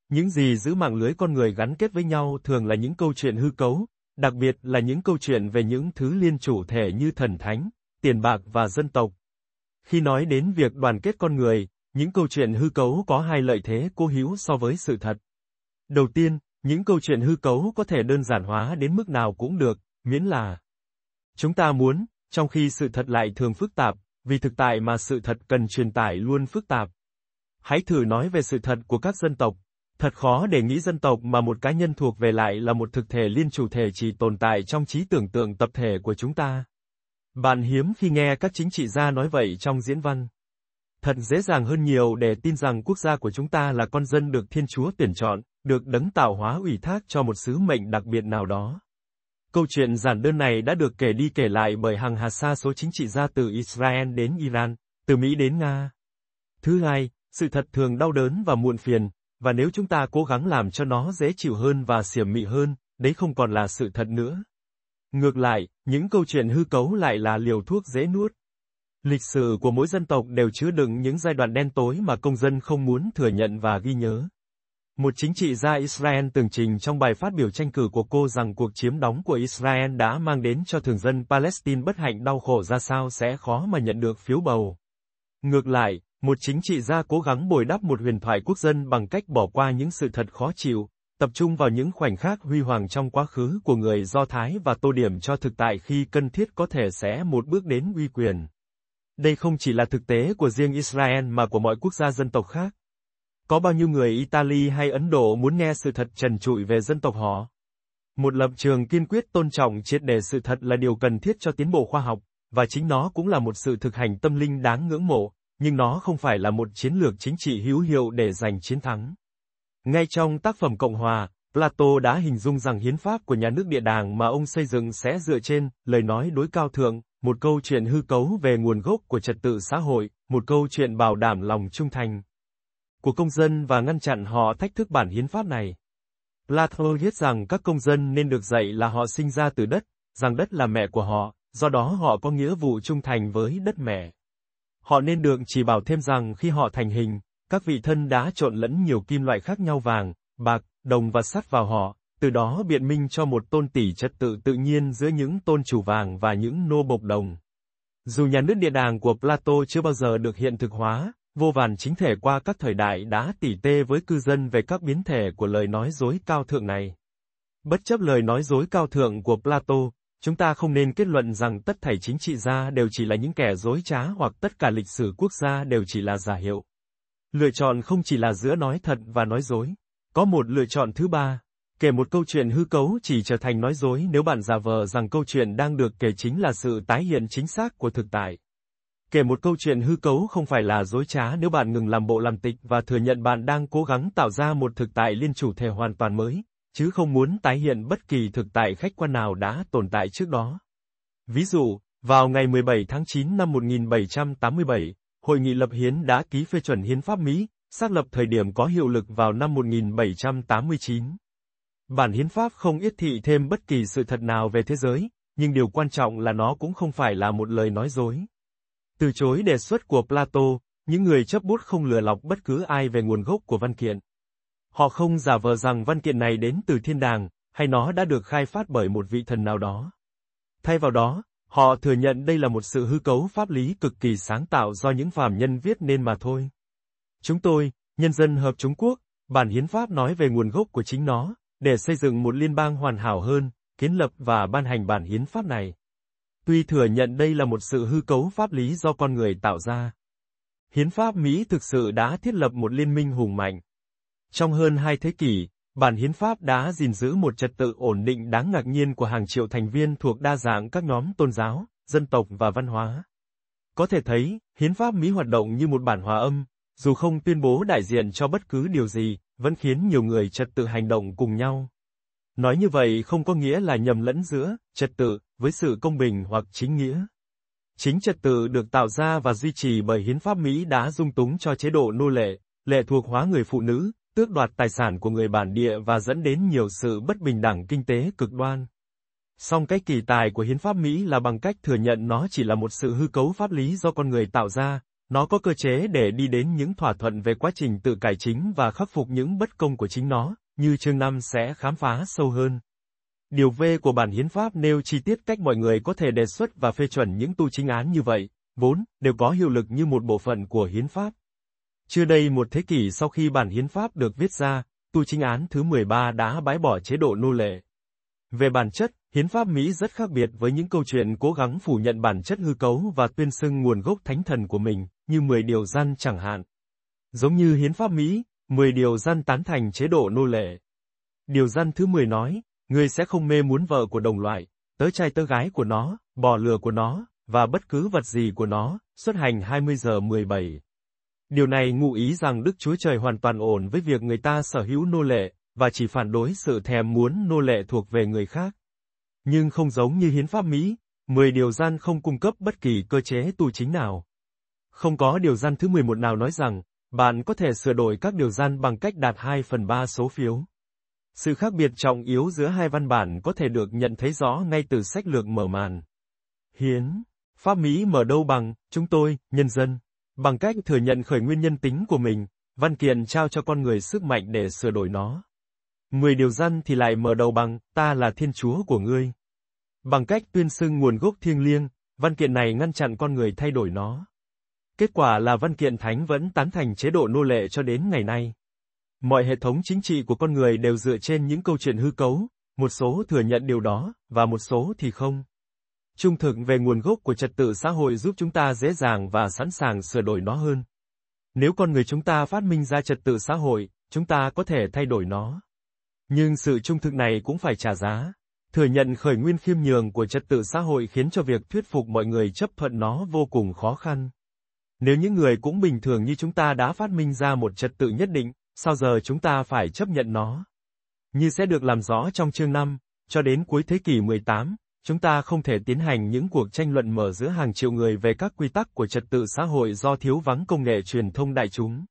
[SPEAKER 1] Những gì giữ mạng lưới con người gắn kết với nhau thường là những câu chuyện hư cấu, đặc biệt là những câu chuyện về những thứ liên chủ thể như thần thánh, tiền bạc và dân tộc. Khi nói đến việc đoàn kết con người, những câu chuyện hư cấu có hai lợi thế cố hữu so với sự thật. Đầu tiên, những câu chuyện hư cấu có thể đơn giản hóa đến mức nào cũng được, miễn là chúng ta muốn, trong khi sự thật lại thường phức tạp, vì thực tại mà sự thật cần truyền tải luôn phức tạp. Hãy thử nói về sự thật của các dân tộc. Thật khó để nghĩ dân tộc mà một cá nhân thuộc về lại là một thực thể liên chủ thể chỉ tồn tại trong trí tưởng tượng tập thể của chúng ta. Bạn hiếm khi nghe các chính trị gia nói vậy trong diễn văn. Thật dễ dàng hơn nhiều để tin rằng quốc gia của chúng ta là con dân được Thiên Chúa tuyển chọn, được đấng tạo hóa ủy thác cho một sứ mệnh đặc biệt nào đó. Câu chuyện giản đơn này đã được kể đi kể lại bởi hàng hà sa số chính trị gia từ Israel đến Iran, từ Mỹ đến Nga. Thứ hai, sự thật thường đau đớn và muộn phiền, và nếu chúng ta cố gắng làm cho nó dễ chịu hơn và xiểm mị hơn, đấy không còn là sự thật nữa. Ngược lại, những câu chuyện hư cấu lại là liều thuốc dễ nuốt. Lịch sử của mỗi dân tộc đều chứa đựng những giai đoạn đen tối mà công dân không muốn thừa nhận và ghi nhớ. Một chính trị gia Israel tường trình trong bài phát biểu tranh cử của cô rằng cuộc chiếm đóng của Israel đã mang đến cho thường dân Palestine bất hạnh đau khổ ra sao sẽ khó mà nhận được phiếu bầu. Ngược lại, một chính trị gia cố gắng bồi đắp một huyền thoại quốc dân bằng cách bỏ qua những sự thật khó chịu, tập trung vào những khoảnh khắc huy hoàng trong quá khứ của người Do Thái và tô điểm cho thực tại khi cần thiết có thể sẽ một bước đến uy quyền. Đây không chỉ là thực tế của riêng Israel mà của mọi quốc gia dân tộc khác. Có bao nhiêu người Italy hay Ấn Độ muốn nghe sự thật trần trụi về dân tộc họ? Một lập trường kiên quyết tôn trọng triệt để sự thật là điều cần thiết cho tiến bộ khoa học, và chính nó cũng là một sự thực hành tâm linh đáng ngưỡng mộ, nhưng nó không phải là một chiến lược chính trị hữu hiệu để giành chiến thắng. Ngay trong tác phẩm Cộng hòa, Plato đã hình dung rằng hiến pháp của nhà nước địa đàng mà ông xây dựng sẽ dựa trên lời nói đối cao thượng, một câu chuyện hư cấu về nguồn gốc của trật tự xã hội, một câu chuyện bảo đảm lòng trung thành của công dân và ngăn chặn họ thách thức bản hiến pháp này. Plato viết rằng các công dân nên được dạy là họ sinh ra từ đất, rằng đất là mẹ của họ, do đó họ có nghĩa vụ trung thành với đất mẹ. Họ nên được chỉ bảo thêm rằng khi họ thành hình, các vị thân đã trộn lẫn nhiều kim loại khác nhau vàng, bạc, đồng và sắt vào họ, từ đó biện minh cho một tôn tỷ trật tự tự nhiên giữa những tôn chủ vàng và những nô bộc đồng. Dù nhà nước địa đàng của Plato chưa bao giờ được hiện thực hóa, vô vàn chính thể qua các thời đại đã tỉ tê với cư dân về các biến thể của lời nói dối cao thượng này. Bất chấp lời nói dối cao thượng của Plato, chúng ta không nên kết luận rằng tất thảy chính trị gia đều chỉ là những kẻ dối trá hoặc tất cả lịch sử quốc gia đều chỉ là giả hiệu. Lựa chọn không chỉ là giữa nói thật và nói dối. Có một lựa chọn thứ ba. Kể một câu chuyện hư cấu chỉ trở thành nói dối nếu bạn giả vờ rằng câu chuyện đang được kể chính là sự tái hiện chính xác của thực tại. Kể một câu chuyện hư cấu không phải là dối trá nếu bạn ngừng làm bộ làm tịch và thừa nhận bạn đang cố gắng tạo ra một thực tại liên chủ thể hoàn toàn mới, chứ không muốn tái hiện bất kỳ thực tại khách quan nào đã tồn tại trước đó. Ví dụ, vào ngày mười bảy tháng chín năm một nghìn bảy trăm tám mươi bảy, Hội nghị lập hiến đã ký phê chuẩn hiến pháp Mỹ, xác lập thời điểm có hiệu lực vào năm một nghìn bảy trăm tám mươi chín. Bản hiến pháp không yết thị thêm bất kỳ sự thật nào về thế giới, nhưng điều quan trọng là nó cũng không phải là một lời nói dối. Từ chối đề xuất của Plato, những người chấp bút không lừa lọc bất cứ ai về nguồn gốc của văn kiện. Họ không giả vờ rằng văn kiện này đến từ thiên đàng, hay nó đã được khai phát bởi một vị thần nào đó. Thay vào đó, họ thừa nhận đây là một sự hư cấu pháp lý cực kỳ sáng tạo do những phàm nhân viết nên mà thôi. Chúng tôi, nhân dân hợp Trung Quốc, bản hiến pháp nói về nguồn gốc của chính nó, để xây dựng một liên bang hoàn hảo hơn, kiến lập và ban hành bản hiến pháp này. Tuy thừa nhận đây là một sự hư cấu pháp lý do con người tạo ra, hiến pháp Mỹ thực sự đã thiết lập một liên minh hùng mạnh. Trong hơn hai thế kỷ, bản hiến pháp đã gìn giữ một trật tự ổn định đáng ngạc nhiên của hàng triệu thành viên thuộc đa dạng các nhóm tôn giáo, dân tộc và văn hóa. Có thể thấy, hiến pháp Mỹ hoạt động như một bản hòa âm, dù không tuyên bố đại diện cho bất cứ điều gì, vẫn khiến nhiều người trật tự hành động cùng nhau. Nói như vậy không có nghĩa là nhầm lẫn giữa trật tự với sự công bình hoặc chính nghĩa. Chính trật tự được tạo ra và duy trì bởi hiến pháp Mỹ đã dung túng cho chế độ nô lệ, lệ thuộc hóa người phụ nữ, tước đoạt tài sản của người bản địa và dẫn đến nhiều sự bất bình đẳng kinh tế cực đoan. Song cái kỳ tài của hiến pháp Mỹ là bằng cách thừa nhận nó chỉ là một sự hư cấu pháp lý do con người tạo ra, Nó có cơ chế để đi đến những thỏa thuận về quá trình tự cải chính và khắc phục những bất công của chính nó, như chương năm sẽ khám phá sâu hơn. Điều V của bản hiến pháp nêu chi tiết cách mọi người có thể đề xuất và phê chuẩn những tu chính án như vậy, vốn đều có hiệu lực như một bộ phận của hiến pháp. Chưa đầy một thế kỷ sau khi bản hiến pháp được viết ra, tu chính án thứ mười ba đã bãi bỏ chế độ nô lệ. Về bản chất, hiến pháp Mỹ rất khác biệt với những câu chuyện cố gắng phủ nhận bản chất hư cấu và tuyên xưng nguồn gốc thánh thần của mình, như mười điều răn chẳng hạn. Giống như hiến pháp Mỹ, mười điều răn tán thành chế độ nô lệ. Điều răn thứ mười nói, ngươi sẽ không mê muốn vợ của đồng loại, tớ trai tớ gái của nó, bò lừa của nó, và bất cứ vật gì của nó, Xuất Hành hai mươi giờ mười bảy. Điều này ngụ ý rằng Đức Chúa Trời hoàn toàn ổn với việc người ta sở hữu nô lệ, và chỉ phản đối sự thèm muốn nô lệ thuộc về người khác. Nhưng không giống như hiến pháp Mỹ, mười điều răn không cung cấp bất kỳ cơ chế tu chính nào. Không có điều răn thứ mười một nào nói rằng, bạn có thể sửa đổi các điều răn bằng cách đạt hai phần ba số phiếu. Sự khác biệt trọng yếu giữa hai văn bản có thể được nhận thấy rõ ngay từ sách lược mở màn. Hiến pháp Mỹ mở đầu bằng, chúng tôi, nhân dân. Bằng cách thừa nhận khởi nguyên nhân tính của mình, văn kiện trao cho con người sức mạnh để sửa đổi nó. Mười điều răn thì lại mở đầu bằng, ta là Thiên Chúa của ngươi. Bằng cách tuyên xưng nguồn gốc thiêng liêng, văn kiện này ngăn chặn con người thay đổi nó. Kết quả là văn kiện thánh vẫn tán thành chế độ nô lệ cho đến ngày nay. Mọi hệ thống chính trị của con người đều dựa trên những câu chuyện hư cấu, một số thừa nhận điều đó, và một số thì không. Trung thực về nguồn gốc của trật tự xã hội giúp chúng ta dễ dàng và sẵn sàng sửa đổi nó hơn. Nếu con người chúng ta phát minh ra trật tự xã hội, chúng ta có thể thay đổi nó. Nhưng sự trung thực này cũng phải trả giá. Thừa nhận khởi nguyên khiêm nhường của trật tự xã hội khiến cho việc thuyết phục mọi người chấp thuận nó vô cùng khó khăn. Nếu những người cũng bình thường như chúng ta đã phát minh ra một trật tự nhất định, sao giờ chúng ta phải chấp nhận nó? Như sẽ được làm rõ trong chương năm, cho đến cuối thế kỷ mười tám, chúng ta không thể tiến hành những cuộc tranh luận mở giữa hàng triệu người về các quy tắc của trật tự xã hội do thiếu vắng công nghệ truyền thông đại chúng.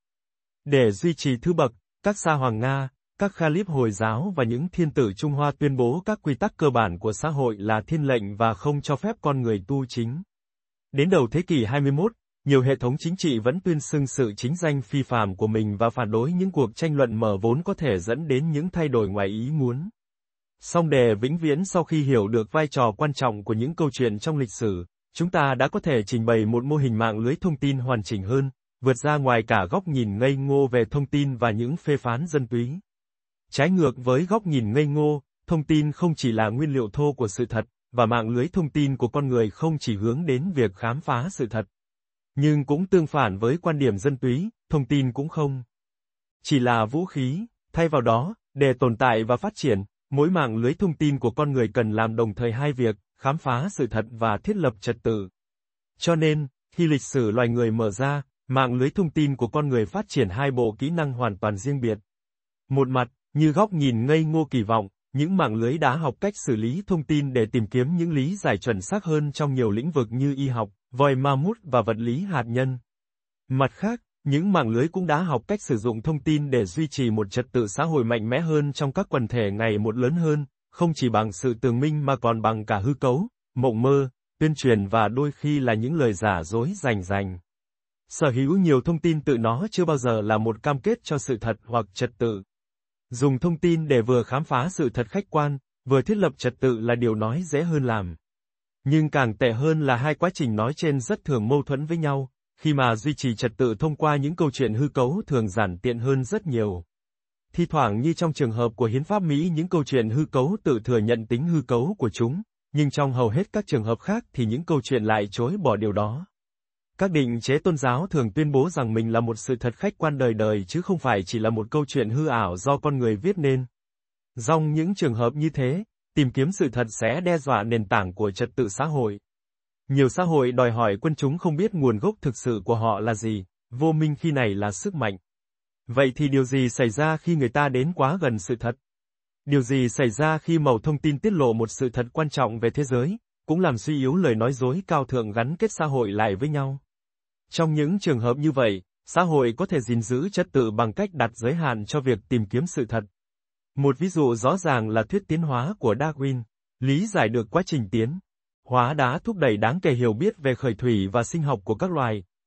[SPEAKER 1] Để duy trì thứ bậc, các sa hoàng Nga, các Khalif Hồi giáo và những thiên tử Trung Hoa tuyên bố các quy tắc cơ bản của xã hội là thiên lệnh và không cho phép con người tu chính. Đến đầu thế kỷ hai mươi mốt, nhiều hệ thống chính trị vẫn tuyên xưng sự chính danh phi phàm của mình và phản đối những cuộc tranh luận mở vốn có thể dẫn đến những thay đổi ngoài ý muốn. Song để vĩnh viễn sau khi hiểu được vai trò quan trọng của những câu chuyện trong lịch sử, chúng ta đã có thể trình bày một mô hình mạng lưới thông tin hoàn chỉnh hơn, vượt ra ngoài cả góc nhìn ngây ngô về thông tin và những phê phán dân túy. Trái ngược với góc nhìn ngây ngô, thông tin không chỉ là nguyên liệu thô của sự thật, và mạng lưới thông tin của con người không chỉ hướng đến việc khám phá sự thật. Nhưng cũng tương phản với quan điểm dân túy, thông tin cũng không chỉ là vũ khí, thay vào đó, để tồn tại và phát triển, mỗi mạng lưới thông tin của con người cần làm đồng thời hai việc, khám phá sự thật và thiết lập trật tự. Cho nên, khi lịch sử loài người mở ra, mạng lưới thông tin của con người phát triển hai bộ kỹ năng hoàn toàn riêng biệt. Một mặt, như góc nhìn ngây ngô kỳ vọng, những mạng lưới đã học cách xử lý thông tin để tìm kiếm những lý giải chuẩn xác hơn trong nhiều lĩnh vực như y học, voi ma mút và vật lý hạt nhân. Mặt khác, những mạng lưới cũng đã học cách sử dụng thông tin để duy trì một trật tự xã hội mạnh mẽ hơn trong các quần thể ngày một lớn hơn, không chỉ bằng sự tường minh mà còn bằng cả hư cấu, mộng mơ, tuyên truyền và đôi khi là những lời giả dối rành rành. Sở hữu nhiều thông tin tự nó chưa bao giờ là một cam kết cho sự thật hoặc trật tự. Dùng thông tin để vừa khám phá sự thật khách quan, vừa thiết lập trật tự là điều nói dễ hơn làm. Nhưng càng tệ hơn là hai quá trình nói trên rất thường mâu thuẫn với nhau, khi mà duy trì trật tự thông qua những câu chuyện hư cấu thường giản tiện hơn rất nhiều. Thi thoảng như trong trường hợp của hiến pháp Mỹ, những câu chuyện hư cấu tự thừa nhận tính hư cấu của chúng, nhưng trong hầu hết các trường hợp khác thì những câu chuyện lại chối bỏ điều đó. Các định chế tôn giáo thường tuyên bố rằng mình là một sự thật khách quan đời đời chứ không phải chỉ là một câu chuyện hư ảo do con người viết nên. Trong những trường hợp như thế, tìm kiếm sự thật sẽ đe dọa nền tảng của trật tự xã hội. Nhiều xã hội đòi hỏi quân chúng không biết nguồn gốc thực sự của họ là gì, vô minh khi này là sức mạnh. Vậy thì điều gì xảy ra khi người ta đến quá gần sự thật? Điều gì xảy ra khi mẩu thông tin tiết lộ một sự thật quan trọng về thế giới, cũng làm suy yếu lời nói dối cao thượng gắn kết xã hội lại với nhau? Trong những trường hợp như vậy, xã hội có thể gìn giữ trật tự bằng cách đặt giới hạn cho việc tìm kiếm sự thật. Một ví dụ rõ ràng là thuyết tiến hóa của Darwin, lý giải được quá trình tiến hóa đã thúc đẩy đáng kể hiểu biết về khởi thủy và sinh học của các loài,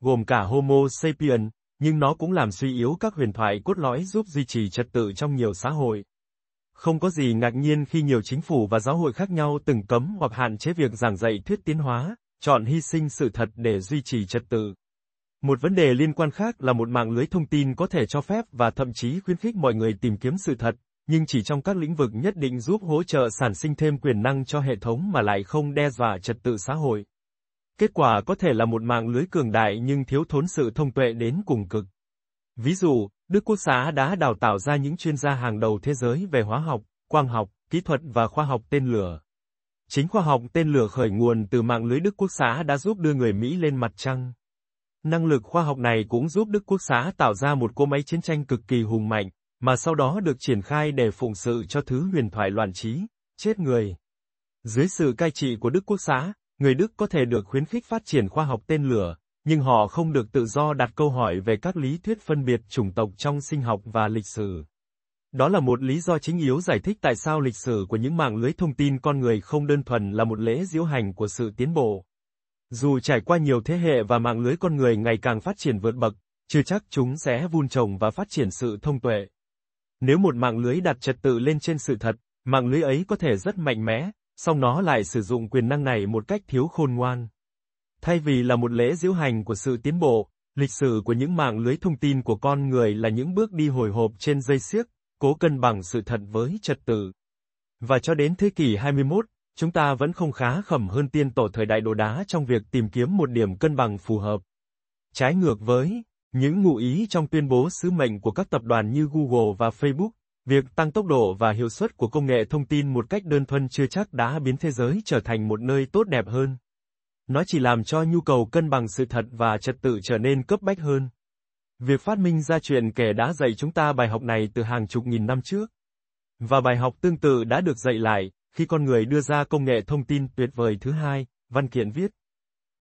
[SPEAKER 1] gồm cả Homo sapiens, nhưng nó cũng làm suy yếu các huyền thoại cốt lõi giúp duy trì trật tự trong nhiều xã hội. Không có gì ngạc nhiên khi nhiều chính phủ và giáo hội khác nhau từng cấm hoặc hạn chế việc giảng dạy thuyết tiến hóa, chọn hy sinh sự thật để duy trì trật tự. Một vấn đề liên quan khác là một mạng lưới thông tin có thể cho phép và thậm chí khuyến khích mọi người tìm kiếm sự thật, nhưng chỉ trong các lĩnh vực nhất định giúp hỗ trợ sản sinh thêm quyền năng cho hệ thống mà lại không đe dọa trật tự xã hội. Kết quả có thể là một mạng lưới cường đại nhưng thiếu thốn sự thông tuệ đến cùng cực. Ví dụ, Đức Quốc xã đã đào tạo ra những chuyên gia hàng đầu thế giới về hóa học, quang học, kỹ thuật và khoa học tên lửa. Chính khoa học tên lửa khởi nguồn từ mạng lưới Đức Quốc xã đã giúp đưa người Mỹ lên mặt trăng. Năng lực khoa học này cũng giúp Đức Quốc xã tạo ra một cỗ máy chiến tranh cực kỳ hùng mạnh, mà sau đó được triển khai để phụng sự cho thứ huyền thoại loạn trí, chết người. Dưới sự cai trị của Đức Quốc xã, người Đức có thể được khuyến khích phát triển khoa học tên lửa, nhưng họ không được tự do đặt câu hỏi về các lý thuyết phân biệt chủng tộc trong sinh học và lịch sử. Đó là một lý do chính yếu giải thích tại sao lịch sử của những mạng lưới thông tin con người không đơn thuần là một lễ diễu hành của sự tiến bộ. Dù trải qua nhiều thế hệ và mạng lưới con người ngày càng phát triển vượt bậc, chưa chắc chúng sẽ vun trồng và phát triển sự thông tuệ. Nếu một mạng lưới đặt trật tự lên trên sự thật, mạng lưới ấy có thể rất mạnh mẽ, song nó lại sử dụng quyền năng này một cách thiếu khôn ngoan. Thay vì là một lễ diễu hành của sự tiến bộ, lịch sử của những mạng lưới thông tin của con người là những bước đi hồi hộp trên dây xiếc, cố cân bằng sự thật với trật tự. Và cho đến thế kỷ hai mươi mốt, chúng ta vẫn không khá khẩm hơn tiên tổ thời đại đồ đá trong việc tìm kiếm một điểm cân bằng phù hợp. Trái ngược với những ngụ ý trong tuyên bố sứ mệnh của các tập đoàn như Google và Facebook, việc tăng tốc độ và hiệu suất của công nghệ thông tin một cách đơn thuần chưa chắc đã biến thế giới trở thành một nơi tốt đẹp hơn. Nó chỉ làm cho nhu cầu cân bằng sự thật và trật tự trở nên cấp bách hơn. Việc phát minh ra chuyện kể đã dạy chúng ta bài học này từ hàng chục nghìn năm trước. Và bài học tương tự đã được dạy lại, khi con người đưa ra công nghệ thông tin tuyệt vời thứ hai, văn kiện viết.